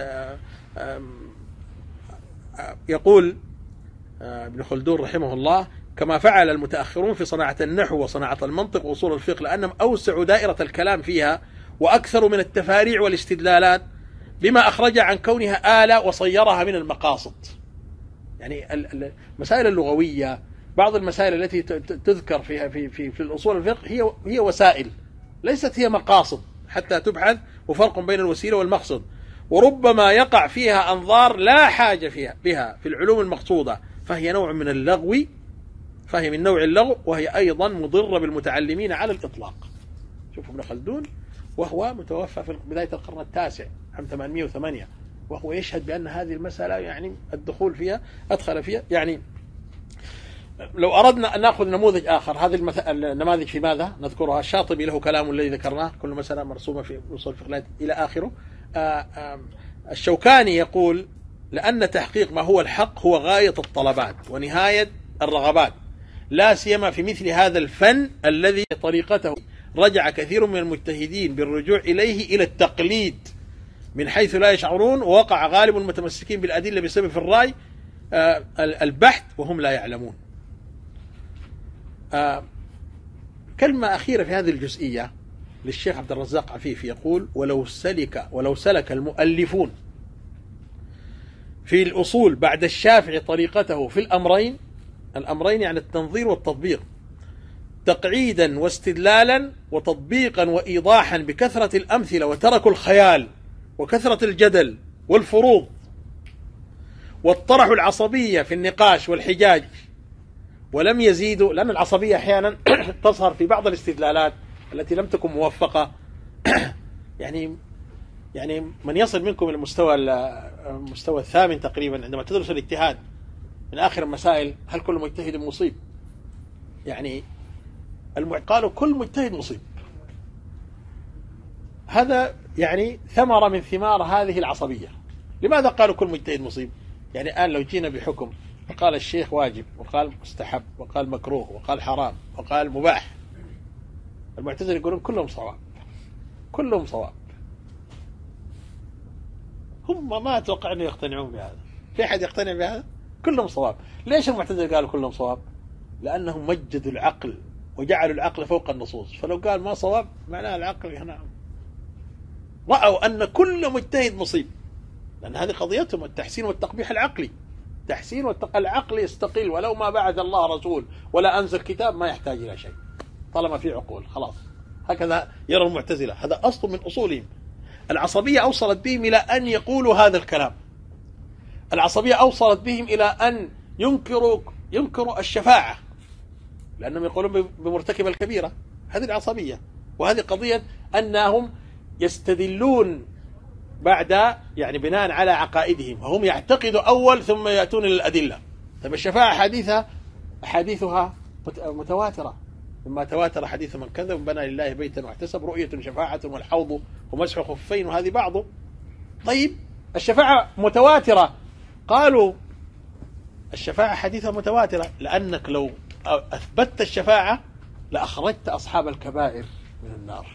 يقول ابن خلدون رحمه الله: كما فعل المتأخرون في صناعة النحو وصناعة المنطق وأصول الفقه، لأنهم أوسعوا دائرة الكلام فيها وأكثر من التفاريع والاستدلالات، بما أخرج عن كونها آلة وصيرها من المقاصد. يعني المسائل اللغوية، بعض المسائل التي تذكر فيها في الأصول الفقه هي وسائل، ليست هي مقاصد حتى تبحث، وفرق بين الوسيلة والمقصد. وربما يقع فيها أنظار لا حاجة بها في العلوم المقصودة، فهي نوع من اللغو، فهي من نوع اللغو، وهي أيضا مضرة بالمتعلمين على الإطلاق. شوفوا ابن خلدون وهو متوفى في بداية القرن التاسع عام 808، وهو يشهد بأن هذه المسألة يعني الدخول فيها أدخل فيها. يعني لو أردنا أن نأخذ نموذج آخر، هذه النماذج في ماذا نذكرها؟ الشاطبي له كلام الذي ذكرناه، كل مسألة مرسومة في أصول الفقه إلى آخره. الشوكاني يقول: لأن تحقيق ما هو الحق هو غاية الطلبات ونهاية الرغبات، لا سيما في مثل هذا الفن الذي طريقته رجع كثير من المجتهدين بالرجوع إليه إلى التقليد من حيث لا يشعرون، ووقع غالب المتمسكين بالأدلة بسبب في الرأي البحث وهم لا يعلمون. كلمة أخيرة في هذه الجزئية للشيخ عبد الرزاق عفيفي، يقول: ولو سلك المؤلفون في الأصول بعد الشافعي طريقته في الأمرين يعني التنظير والتطبيق، تقعيدا واستدلالا وتطبيقا وإيضاحا بكثرة الأمثلة، وتركوا الخيال وكثرة الجدل والفروض، واطرحوا العصبية في النقاش والحجاج، ولم يزيدوا، لأن العصبية أحيانا تظهر في بعض الاستدلالات التي لم تكن موفقة. يعني من يصل منكم إلى المستوى الثامن تقريبا عندما تدرس الاجتهاد من آخر المسائل، هل كل مجتهد مصيب؟ يعني قالوا كل مجتهد مصيب. هذا يعني ثمرة من ثمار هذه العصبية. لماذا قالوا كل مجتهد مصيب؟ يعني الآن لو جينا بحكم فقال الشيخ واجب، وقال مستحب، وقال مكروه، وقال حرام، وقال مباح، المعتزلة يقولون كلهم صواب، كلهم صواب. هم ما أتوقع أن يقتنعون بهذا. في أحد يقتنع بهذا؟ كلهم صواب. ليش المعتزلة قالوا كلهم صواب؟ لأنهم مجدوا العقل وجعلوا العقل فوق النصوص. فلو قال ما صواب معناه العقل هنا. رأوا أن كل مجتهد مصيب، لأن هذه قضيتهم التحسين والتقبيح العقلي. العقل يستقل، ولو ما بعد الله رسول ولا أنزل كتاب ما يحتاج إلى شيء طالما في عقول، خلاص. هكذا يرى المعتزلة، هذا أصل من أصولهم. العصبية أوصلت بهم إلى أن يقولوا هذا الكلام، العصبية أوصلت بهم إلى أن ينكر الشفاعة، لأنهم يقولون بمرتكب الكبيرة. هذه العصبية، وهذه قضية أنهم يستدلون بعد يعني بناء على عقائدهم، وهم يعتقدوا أول ثم يأتون إلى الأدلة. طيب الشفاعة أحاديثها متواترة، مما تواتر حديث من كذب بنى لله بيتا واحتسب، رؤية شفاعة والحوض ومسح خفين وهذه بعضه. طيب الشفاعة متواترة، قالوا الشفاعة حديثها متواترة، لأنك لو أثبتت الشفاعة لأخرجت أصحاب الكبائر من النار،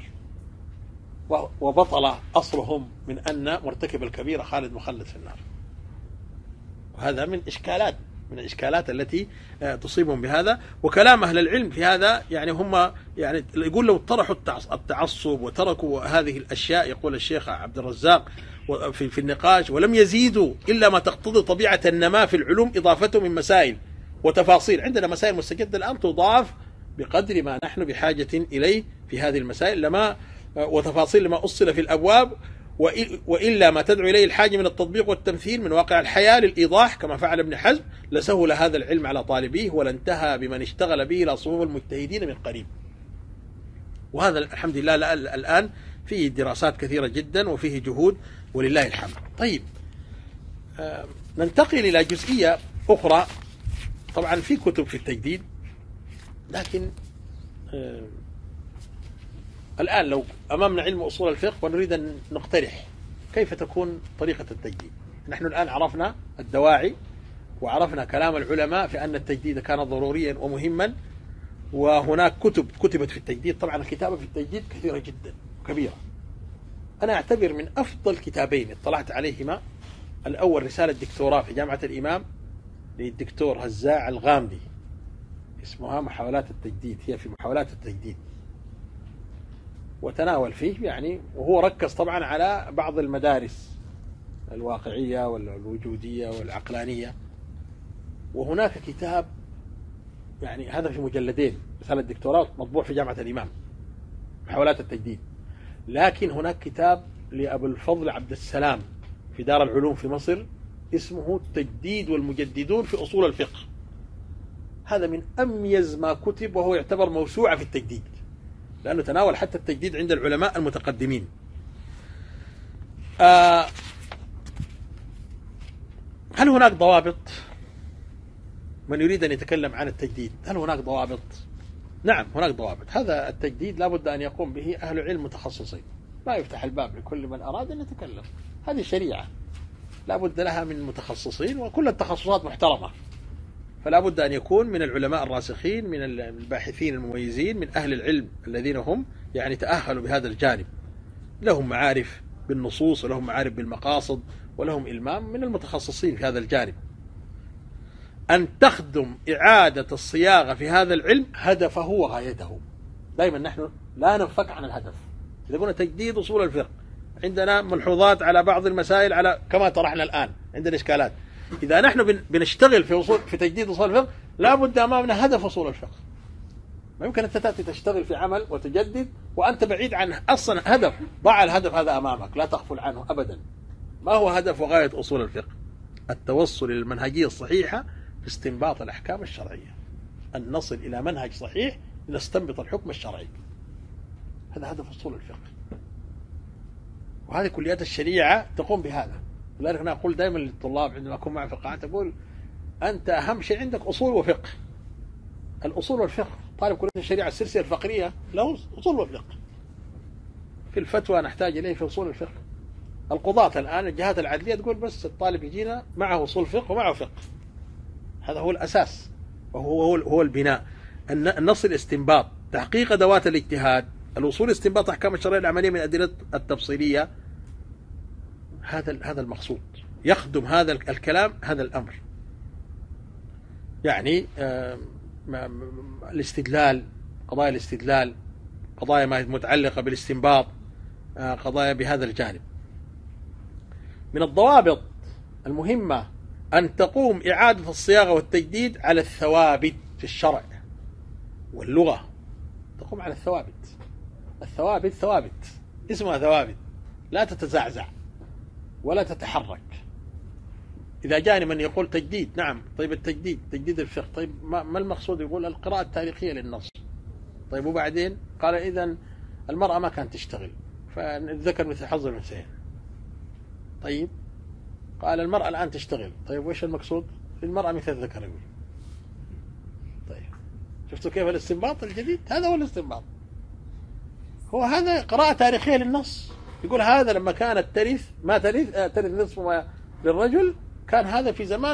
وبطل أصلهم من أن مرتكب الكبيرة خالد مخلد في النار. وهذا من الإشكالات التي تصيبهم بهذا. وكلام أهل العلم في هذا يعني هم يعني يقول لو طرحوا التعصب وتركوا هذه الأشياء، يقول الشيخ عبد الرزاق في النقاش، ولم يزيدوا إلا ما تقتضي طبيعة النماء في العلوم إضافته من مسائل وتفاصيل. عندنا مسائل مستجدة الآن تضاف بقدر ما نحن بحاجة إليه في هذه المسائل وتفاصيل لما أصل في الأبواب، وإلا ما تدعو إليه الحاجة من التطبيق والتمثيل من واقع الحياة للإيضاح كما فعل ابن حزم، لسهل هذا العلم على طالبيه ولانتهى بمن اشتغل به إلى صفوف المجتهدين من قريب. وهذا الحمد لله الآن فيه دراسات كثيرة جدا وفيه جهود ولله الحمد. طيب ننتقل إلى جزئية أخرى. طبعا في كتب في التجديد، لكن الآن لو أمامنا علم أصول الفقه ونريد أن نقترح كيف تكون طريقة التجديد، نحن الآن عرفنا الدواعي وعرفنا كلام العلماء في أن التجديد كان ضروريا ومهما، وهناك كتب كتبت في التجديد. طبعا الكتابة في التجديد كثيرة جدا وكبيرة. أنا أعتبر من أفضل كتابين اطلعت عليهما، الأول رسالة دكتوراه في جامعة الإمام للدكتور هزاع الغامدي اسمها محاولات التجديد، هي في محاولات التجديد، وتناول فيه يعني، وهو ركز طبعا على بعض المدارس الواقعية والوجودية والعقلانية. وهناك كتاب يعني هذا في مجلدين، رسالة دكتوراه مطبوع في جامعة الإمام محاولات التجديد. لكن هناك كتاب لأبو الفضل عبد السلام في دار العلوم في مصر اسمه التجديد والمجددون في أصول الفقه. هذا من أميز ما كتب، وهو يعتبر موسوعة في التجديد لأنه تناول حتى التجديد عند العلماء المتقدمين. هل هناك ضوابط؟ من يريد أن يتكلم عن التجديد هل هناك ضوابط؟ نعم هناك ضوابط. هذا التجديد لا بد أن يقوم به أهل علم متخصصين، لا يفتح الباب لكل من أراد أن يتكلم. هذه شريعة لا بد لها من متخصصين، وكل التخصصات محترمة، فلا بد أن يكون من العلماء الراسخين، من الباحثين المميزين، من أهل العلم الذين هم يعني تأهلوا بهذا الجانب، لهم معارف بالنصوص ولهم معارف بالمقاصد ولهم إلمام، من المتخصصين في هذا الجانب. أن تخدم إعادة الصياغة في هذا العلم هدفه وغايته. دائما نحن لا ننفك عن الهدف. إذا قلنا تجديد أصول الفقه، عندنا ملحوظات على بعض المسائل على كما طرحنا الآن، عندنا إشكالات. إذا نحن بنشتغل في تجديد أصول الفقه، لا بد أمامنا هدف أصول الفقه. ما يمكن أن تأتي تشتغل في عمل وتجدد وأنت بعيد عن أصلا هدف. ضع الهدف هذا أمامك، لا تغفل عنه أبدا. ما هو هدف وغاية أصول الفقه؟ التوصل إلى المنهجية الصحيحة في استنباط الأحكام الشرعية، أن نصل إلى منهج صحيح لنستنبط الحكم الشرعي. هذا هدف أصول الفقه، وهذه كليات الشريعة تقوم بهذا. لذلك أنا أقول دائما للطلاب عندما أكون معي في القاعات، أقول أنت أهم شيء عندك أصول وفقه. الأصول والفقه، طالب كلية الشريعة السلسلة الفقرية له أصول وفقه. في الفتوى نحتاج إليه في أصول الفقه. القضاة الآن الجهات العدلية تقول بس الطالب يجينا معه أصول فقه ومعه فقه. هذا هو الأساس وهو البناء. النص الاستنباط، تحقيق أدوات الاجتهاد، الوصول استنباط أحكام الشرعية العملية من أدلة التفصيلية. هذا المقصود، يخدم هذا الكلام هذا الأمر. يعني الاستدلال، قضايا الاستدلال، قضايا ما متعلقة بالاستنباط، قضايا بهذا الجانب. من الضوابط المهمة أن تقوم إعادة الصياغة والتجديد على الثوابت في الشرع واللغة. تقوم على الثوابت. الثوابت ثوابت، اسمها ثوابت، لا تتزعزع ولا تتحرك. إذا جاني من يقول تجديد، نعم، طيب التجديد تجديد الفقه، طيب ما المقصود؟ يقول القراءة التاريخية للنص. طيب وبعدين قال إذن المرأة ما كانت تشتغل فالذكر مثل حظ الأنثيين. طيب قال المرأة الآن تشتغل، طيب وإيش المقصود؟ المرأة مثل الذكر يقول. طيب شفتوا كيف الاستنباط الجديد؟ هذا هو الاستنباط، هو هذا قراءة تاريخية للنص. يقول هذا لما كانت ترث ما ترث نصف ما للرجل، كان هذا في زمان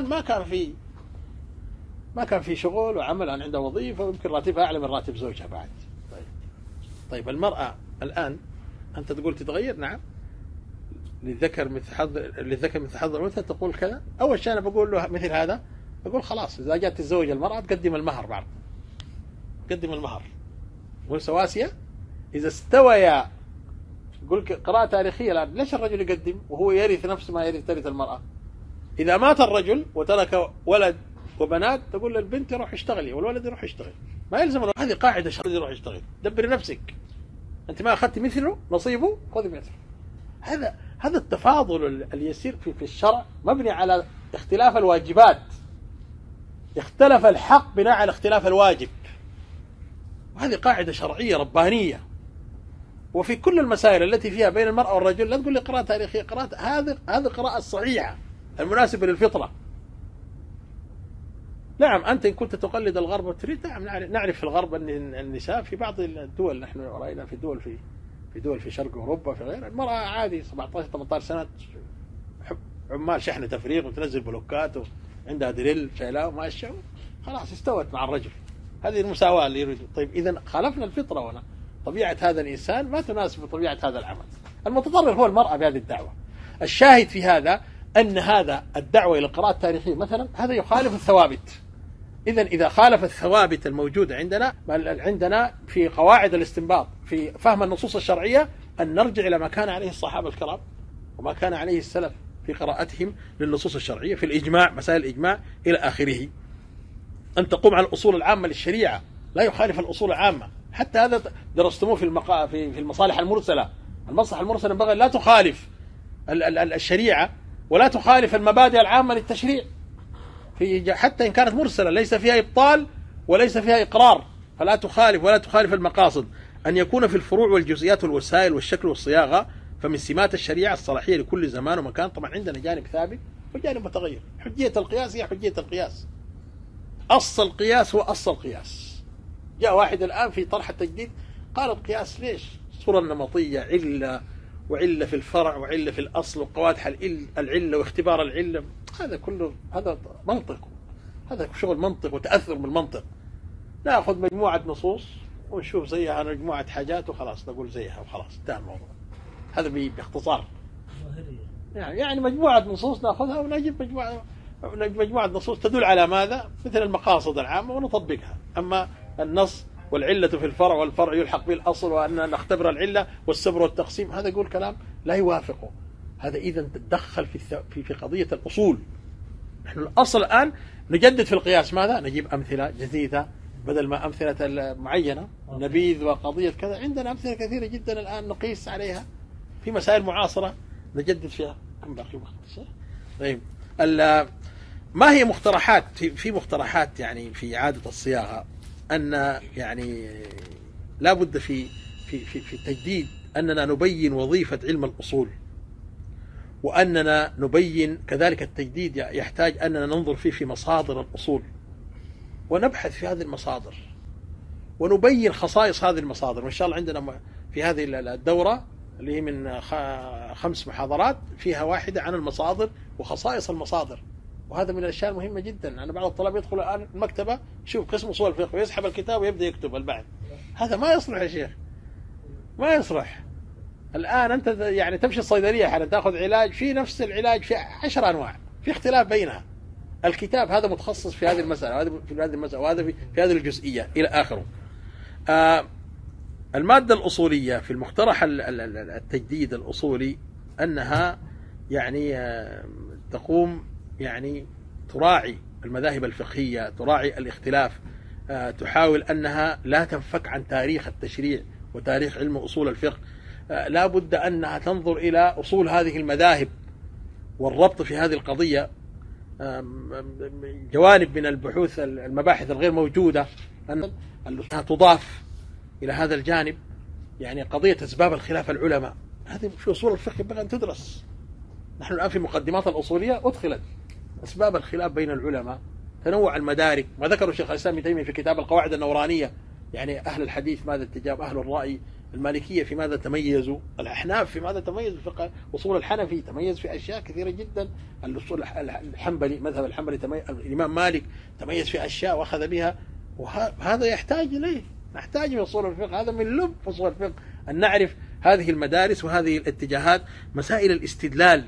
ما كان في شغل وعمل، عن عنده وظيفة ويمكن راتبها أعلى من راتب زوجها بعد. طيب المرأة الآن أنت تقول تتغير، نعم، للذكر مثل حظ الأنثى، تقول كذا. أول شيء أنا بقول له مثل هذا، بقول خلاص إذا جاءت تتزوج المرأة تقدم المهر، بعد تقدم المهر وسواسية. إذا استويا، يقول قراءة تاريخية الآن، ليش الرجل يقدم وهو يرث نفس ما ترث المرأة؟ إذا مات الرجل وترك ولد وبنات، تقول للبنت روح اشتغلي والولد يروح يشتغل، ما يلزم. هذه قاعدة شرعية، يروح يشتغل، دبري نفسك، أنت ما أخذت مثله نصيبه خذي مثله. هذا التفاضل اليسير في الشرع مبني على اختلاف الواجبات. اختلف الحق بناء على اختلاف الواجب، وهذه قاعدة شرعية ربانية. وفي كل المسائل التي فيها بين المرأة والرجل لا تقول لي قراءة تاريخية، قراءة هذه قراءة الصحيحة المناسبة للفطرة. نعم أنت إن كنت تقلد الغرب وتريد، نعم نعرف في الغرب أن النساء في بعض الدول، نحن رأينا في دول في شرق أوروبا في غير، المرأة عادي 17-18 سنة عمال شحن تفريغ وتنزل بلوكات وعندها دريل شايلاه وماشية، خلاص استوت مع الرجل. هذه المساواة اللي يريد. طيب إذا خالفنا الفطرة هنا، طبيعة هذا الإنسان ما تناسب طبيعة هذا العمل. المتطرف هو المرأة بهذه الدعوة. الشاهد في هذا أن هذا الدعوة إلى القراءة التاريخية مثلا هذا يخالف الثوابت. إذا خالف الثوابت الموجودة عندنا في قواعد الاستنباط في فهم النصوص الشرعية، أن نرجع إلى ما كان عليه الصحابة الكرام وما كان عليه السلف في قراءتهم للنصوص الشرعية، في الإجماع، مسائل الإجماع إلى آخره. أن تقوم على الأصول العامة للشريعة، لا يخالف الأصول العامة. حتى هذا درستموه في المصالح المرسلة. المصلحة المرسلة ينبغي لا تخالف الشريعة ولا تخالف المبادئ العامة للتشريع، حتى إن كانت مرسلة ليس فيها إبطال وليس فيها إقرار، فلا تخالف ولا تخالف المقاصد. أن يكون في الفروع والجزئيات والوسائل والشكل والصياغة، فمن سمات الشريعة الصلاحية لكل زمان ومكان. طبعا عندنا جانب ثابت وجانب متغير. حجية القياس هي حجية القياس، أصل القياس هو أصل القياس. جاء واحد الآن في طرح التجديد قال القياس ليش؟ الصورة النمطية علة، وعلة في الفرع، وعلة في الأصل، وقوادح العلة، واختبار العلة. هذا كله هذا منطق، هذا شغل منطق وتأثر بالمنطق. نأخذ مجموعة نصوص ونشوف زيها على مجموعة حاجات وخلاص نقول زيها وخلاص انتهى الموضوع. هذا باختصار يعني مجموعة نصوص نأخذها ونجيب مجموعة نصوص تدل على ماذا؟ مثل المقاصد العامة ونطبقها. أما النص والعلة في الفرع والفرع يلحق بالأصل وأن نختبر العلة والسبر والتقسيم، هذا يقول كلام لا يوافقه. هذا إذا تدخل في قضية الأصول. نحن الأصل الآن نجدد في القياس ماذا؟ نجيب أمثلة جديدة بدل ما أمثلة معينة، نبيذ وقضية كذا. عندنا أمثلة كثيرة جدا الآن نقيس عليها في مسائل معاصرة نجدد فيها. كم باقي وقت؟ طيب ما هي مقترحات في مقترحات يعني في إعادة الصياغة؟ أن يعني لا بد في التجديد أننا نبين وظيفة علم الأصول، وأننا نبين كذلك التجديد يحتاج أننا ننظر في مصادر الأصول ونبحث في هذه المصادر ونبين خصائص هذه المصادر. وإن شاء الله عندنا في هذه الدورة اللي هي من 5 محاضرات فيها واحدة عن المصادر وخصائص المصادر، وهذا من الأشياء المهمة جدا. أنا بعض الطلاب يدخل الآن المكتبة يشوف قسم أصول الفقه ويسحب الكتاب ويبدأ يكتب البعد. هذا ما يصلح يا شيخ، ما يصلح. الآن أنت يعني تمشي الصيدلية حالا تأخذ علاج، في نفس العلاج في 10 أنواع، في اختلاف بينها. الكتاب هذا متخصص في هذه المسألة وهذا في هذه المسألة وهذا في هذه الجزئية إلى آخره. المادة الأصولية في المقترح التجديد الأصولي أنها يعني تقوم يعني تراعي المذاهب الفقهية، تراعي الاختلاف، تحاول أنها لا تنفك عن تاريخ التشريع وتاريخ علم أصول الفقه. لا بد أنها تنظر إلى أصول هذه المذاهب والربط في هذه القضية. جوانب من البحوث المباحث الغير موجودة أنها تضاف إلى هذا الجانب. يعني قضية أسباب الخلاف العلماء هذه في أصول الفقه ينبغي أن تدرس. نحن الآن في مقدمات الأصولية أدخلت أسباب الخلاف بين العلماء، تنوع المدارك، ما ذكره شيخ الإسلام ابن تيمية في كتاب القواعد النورانية، يعني أهل الحديث ماذا اتجاب، أهل الرأي، المالكية في ماذا تميزوا، الأحناف في ماذا تميزوا، فقه أصول الحنفي تميز في أشياء كثيرة جدا، الأصول الحنبلي مذهب الحنبلي الإمام مالك تميز في أشياء وأخذ بها، وهذا يحتاج إليه، نحتاج من أصول الفقه، هذا من لب أصول الفقه أن نعرف هذه المدارس وهذه الاتجاهات. مسائل الاستدلال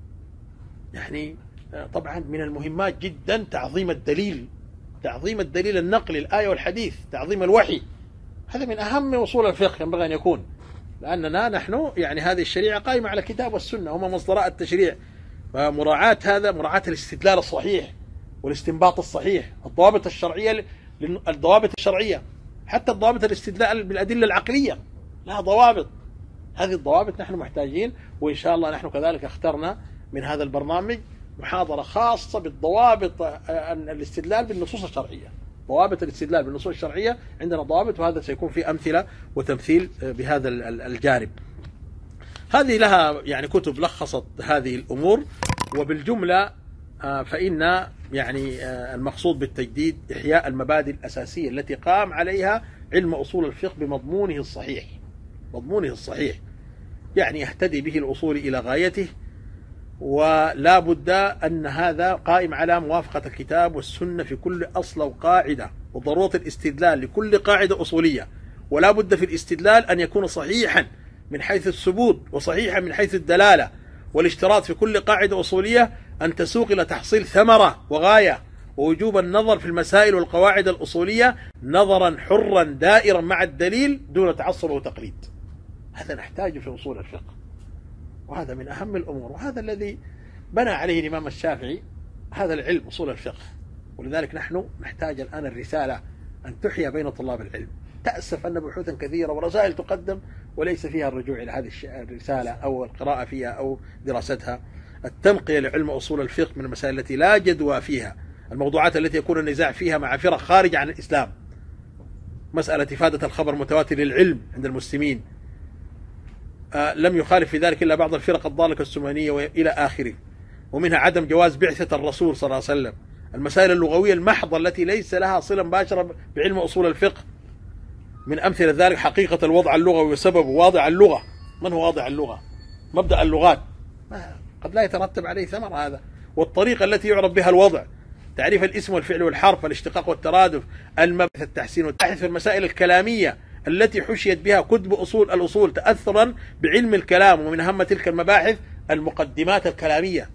يعني طبعا من المهمات جدا تعظيم الدليل، تعظيم الدليل النقلي الآية والحديث، تعظيم الوحي، هذا من أهم أصول الفقه ينبغي أن يكون، لأننا نحن يعني هذه الشريعة قائمة على الكتاب والسنة، هما مصدراء التشريع، ومراعاة هذا مراعاة الاستدلال الصحيح والاستنباط الصحيح، الضوابط الشرعية، الضوابط الشرعية حتى الضوابط الاستدلال بالأدلة العقلية لها ضوابط، هذه الضوابط نحن محتاجين. وإن شاء الله نحن كذلك اخترنا من هذا البرنامج محاضرة خاصة بالضوابط الاستدلال بالنصوص الشرعية، ضوابط الاستدلال بالنصوص الشرعية عندنا ضوابط، وهذا سيكون في أمثلة وتمثيل بهذا الجانب. هذه لها يعني كتب لخصت هذه الأمور، وبالجملة فإن يعني المقصود بالتجديد إحياء المبادئ الأساسية التي قام عليها علم أصول الفقه بمضمونه الصحيح، مضمونه الصحيح يعني يهتدي به الأصول إلى غايته، ولا بد أن هذا قائم على موافقة الكتاب والسنة في كل أصل وقاعدة، وضرورة الاستدلال لكل قاعدة أصولية، ولا بد في الاستدلال أن يكون صحيحا من حيث الثبوت وصحيحا من حيث الدلالة، والاشتراط في كل قاعدة أصولية أن تسوق إلى تحصيل ثمرة وغاية، ووجوب النظر في المسائل والقواعد الأصولية نظرا حرا دائرا مع الدليل دون تعصب وتقليد. هذا نحتاجه في أصول الفقه، وهذا من أهم الأمور، وهذا الذي بنى عليه الإمام الشافعي هذا العلم أصول الفقه. ولذلك نحن نحتاج الآن الرسالة أن تحيا بين طلاب العلم. تأسف أن بحوثا كثيرة ورسائل تقدم وليس فيها الرجوع إلى هذه الرسالة أو القراءة فيها أو دراستها. التنقية لعلم أصول الفقه من المسائل التي لا جدوى فيها، الموضوعات التي يكون النزاع فيها مع فرق خارج عن الإسلام، مسألة إفادة الخبر متواتر للعلم عند المسلمين، لم يخالف في ذلك إلا بعض الفرق الضالة كالسمانية وإلى آخره، ومنها عدم جواز بعثة الرسول صلى الله عليه وسلم، المسائل اللغوية المحضة التي ليس لها صلة مباشرة بعلم أصول الفقه، من أمثلة ذلك حقيقة الوضع اللغوي وسبب واضع اللغة، من هو واضع اللغة، مبدأ اللغات قد لا يترتب عليه ثمر هذا، والطريقة التي يعرف بها الوضع، تعريف الاسم والفعل والحرف، الاشتقاق والترادف، المبحث التحسين والتحث في المسائل الكلامية التي حشيت بها كتب الأصول تأثرا بعلم الكلام، ومن أهم تلك المباحث المقدمات الكلامية،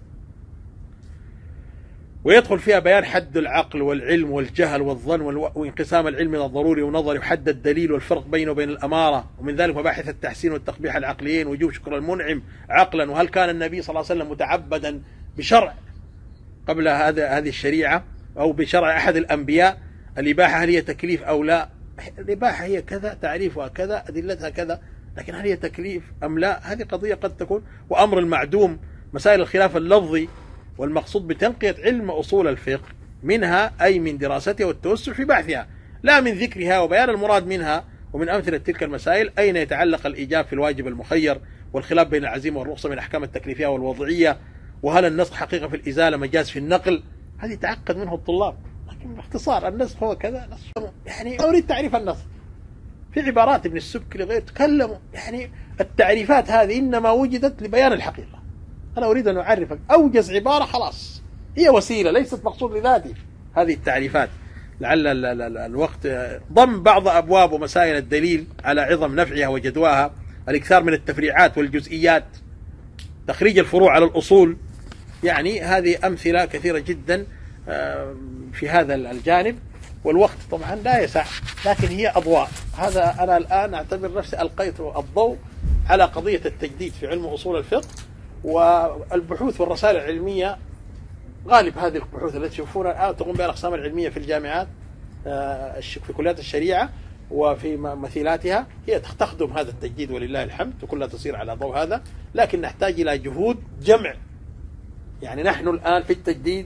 ويدخل فيها بيان حد العقل والعلم والجهل والظن وانقسام العلم إلى الضروري ونظري وحد الدليل والفرق بينه وبين الأمارة، ومن ذلك مباحث التحسين والتقبيح العقليين، وجوب شكر المنعم عقلا، وهل كان النبي صلى الله عليه وسلم متعبدا بشرع قبل هذه الشريعة أو بشرع أحد الأنبياء، الإباحة هل هي تكليف أو لا، الإباحة هي كذا، تعريفها كذا، أدلتها كذا، لكن هل هي تكليف أم لا، هذه قضية قد تكون. وأمر المعدوم، مسائل الخلاف اللفظي، والمقصود بتنقية علم أصول الفقه منها أي من دراستها والتوسع في بحثها، لا من ذكرها وبيان المراد منها. ومن أمثلة تلك المسائل أين يتعلق الإيجاب في الواجب المخير، والخلاف بين العزيمة والرخصة من أحكام التكليفية والوضعية، وهل النسخ حقيقة في الإزالة مجاز في النقل، هذه تعقد منه الطلاب، لكن باختصار النسخ هو كذا، نسخ يعني أريد تعريف النسخ في عبارات ابن السبكي لغير تكلموا، يعني التعريفات هذه إنما وجدت لبيان الحقيقة، أنا أريد أن أعرفك أوجز عبارة خلاص، هي وسيلة ليست مقصود لذاته هذه التعريفات. لعل الوقت ضم بعض أبواب ومسائل الدليل على عظم نفعها وجدواها، الإكثار من التفريعات والجزئيات، تخريج الفروع على الأصول، يعني هذه أمثلة كثيرة جدا في هذا الجانب، والوقت طبعا لا يسع، لكن هي أضواء. هذا أنا الآن أعتبر نفسي ألقيت الضوء على قضية التجديد في علم أصول الفقه، والبحوث والرسائل العلمية غالب هذه البحوث التي تشوفونها الآن تقوم بها الأقسام العلمية في الجامعات في كليات الشريعة وفي مثيلاتها، هي تخدم هذا التجديد ولله الحمد، وكلها تصير على ضوء هذا، لكن نحتاج إلى جهود جمع. يعني نحن الآن في التجديد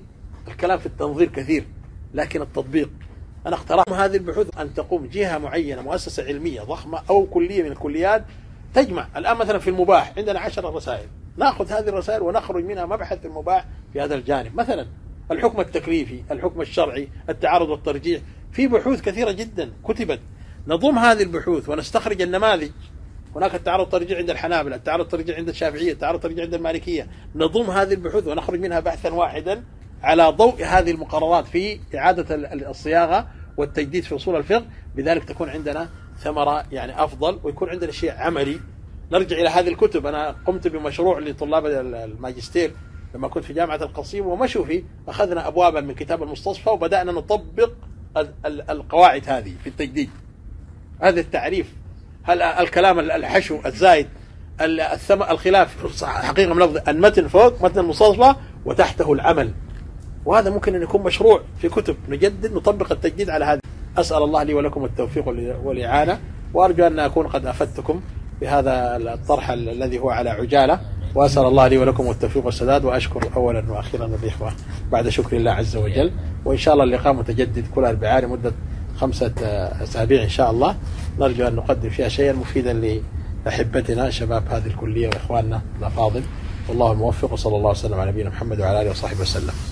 الكلام في التنظير كثير، لكن التطبيق أنا اقترحت هذه البحوث أن تقوم جهة معينة، مؤسسة علمية ضخمة أو كلية من الكليات، تجمع الآن مثلا في المباح عندنا 10 رسائل، نأخذ هذه الرسائل ونخرج منها مبحث المباح في هذا الجانب، مثلا الحكم التكليفي، الحكم الشرعي، التعارض والترجيح، في بحوث كثيرة جدا كتبت، نضم هذه البحوث ونستخرج النماذج. هناك التعارض والترجيح عند الحنابلة، التعارض والترجيح عند الشافعية، التعارض والترجيح عند المالكية، نضم هذه البحوث ونخرج منها بحثا واحدا على ضوء هذه المقررات في إعادة الصياغة والتجديد في أصول الفقه، بذلك تكون عندنا ثمرة يعني أفضل، ويكون عندنا شيء عملي. نرجع إلى هذه الكتب. أنا قمت بمشروع لطلاب الماجستير لما كنت في جامعة القصيم، ومشوا فيه، أخذنا أبوابا من كتاب المستصفى وبدأنا نطبق القواعد هذه في التجديد. هذا التعريف، هل الكلام الحشو الزايد، الخلاف حقيقة من لفظ المتن فوق متن المستصفى وتحته العمل، وهذا ممكن أن يكون مشروع في كتب نجدد نطبق التجديد على هذا. أسأل الله لي ولكم التوفيق والإعانة، وأرجو أن أكون قد أفدتكم بهذا الطرح الذي هو على عجالة، وأسأل الله لي ولكم التوفيق والسداد. وأشكر أولا وأخيرا الإخوة بعد شكر الله عز وجل، وإن شاء الله اللقاء متجدد كل أربعاء لمدة 5 أسابيع إن شاء الله، نرجو أن نقدم فيها شيئا مفيدا لأحبتنا شباب هذه الكلية وإخواننا الأفاضل. والله الموفق، وصلى الله وسلم على نبينا محمد وعلى آله وصحبه وسلم.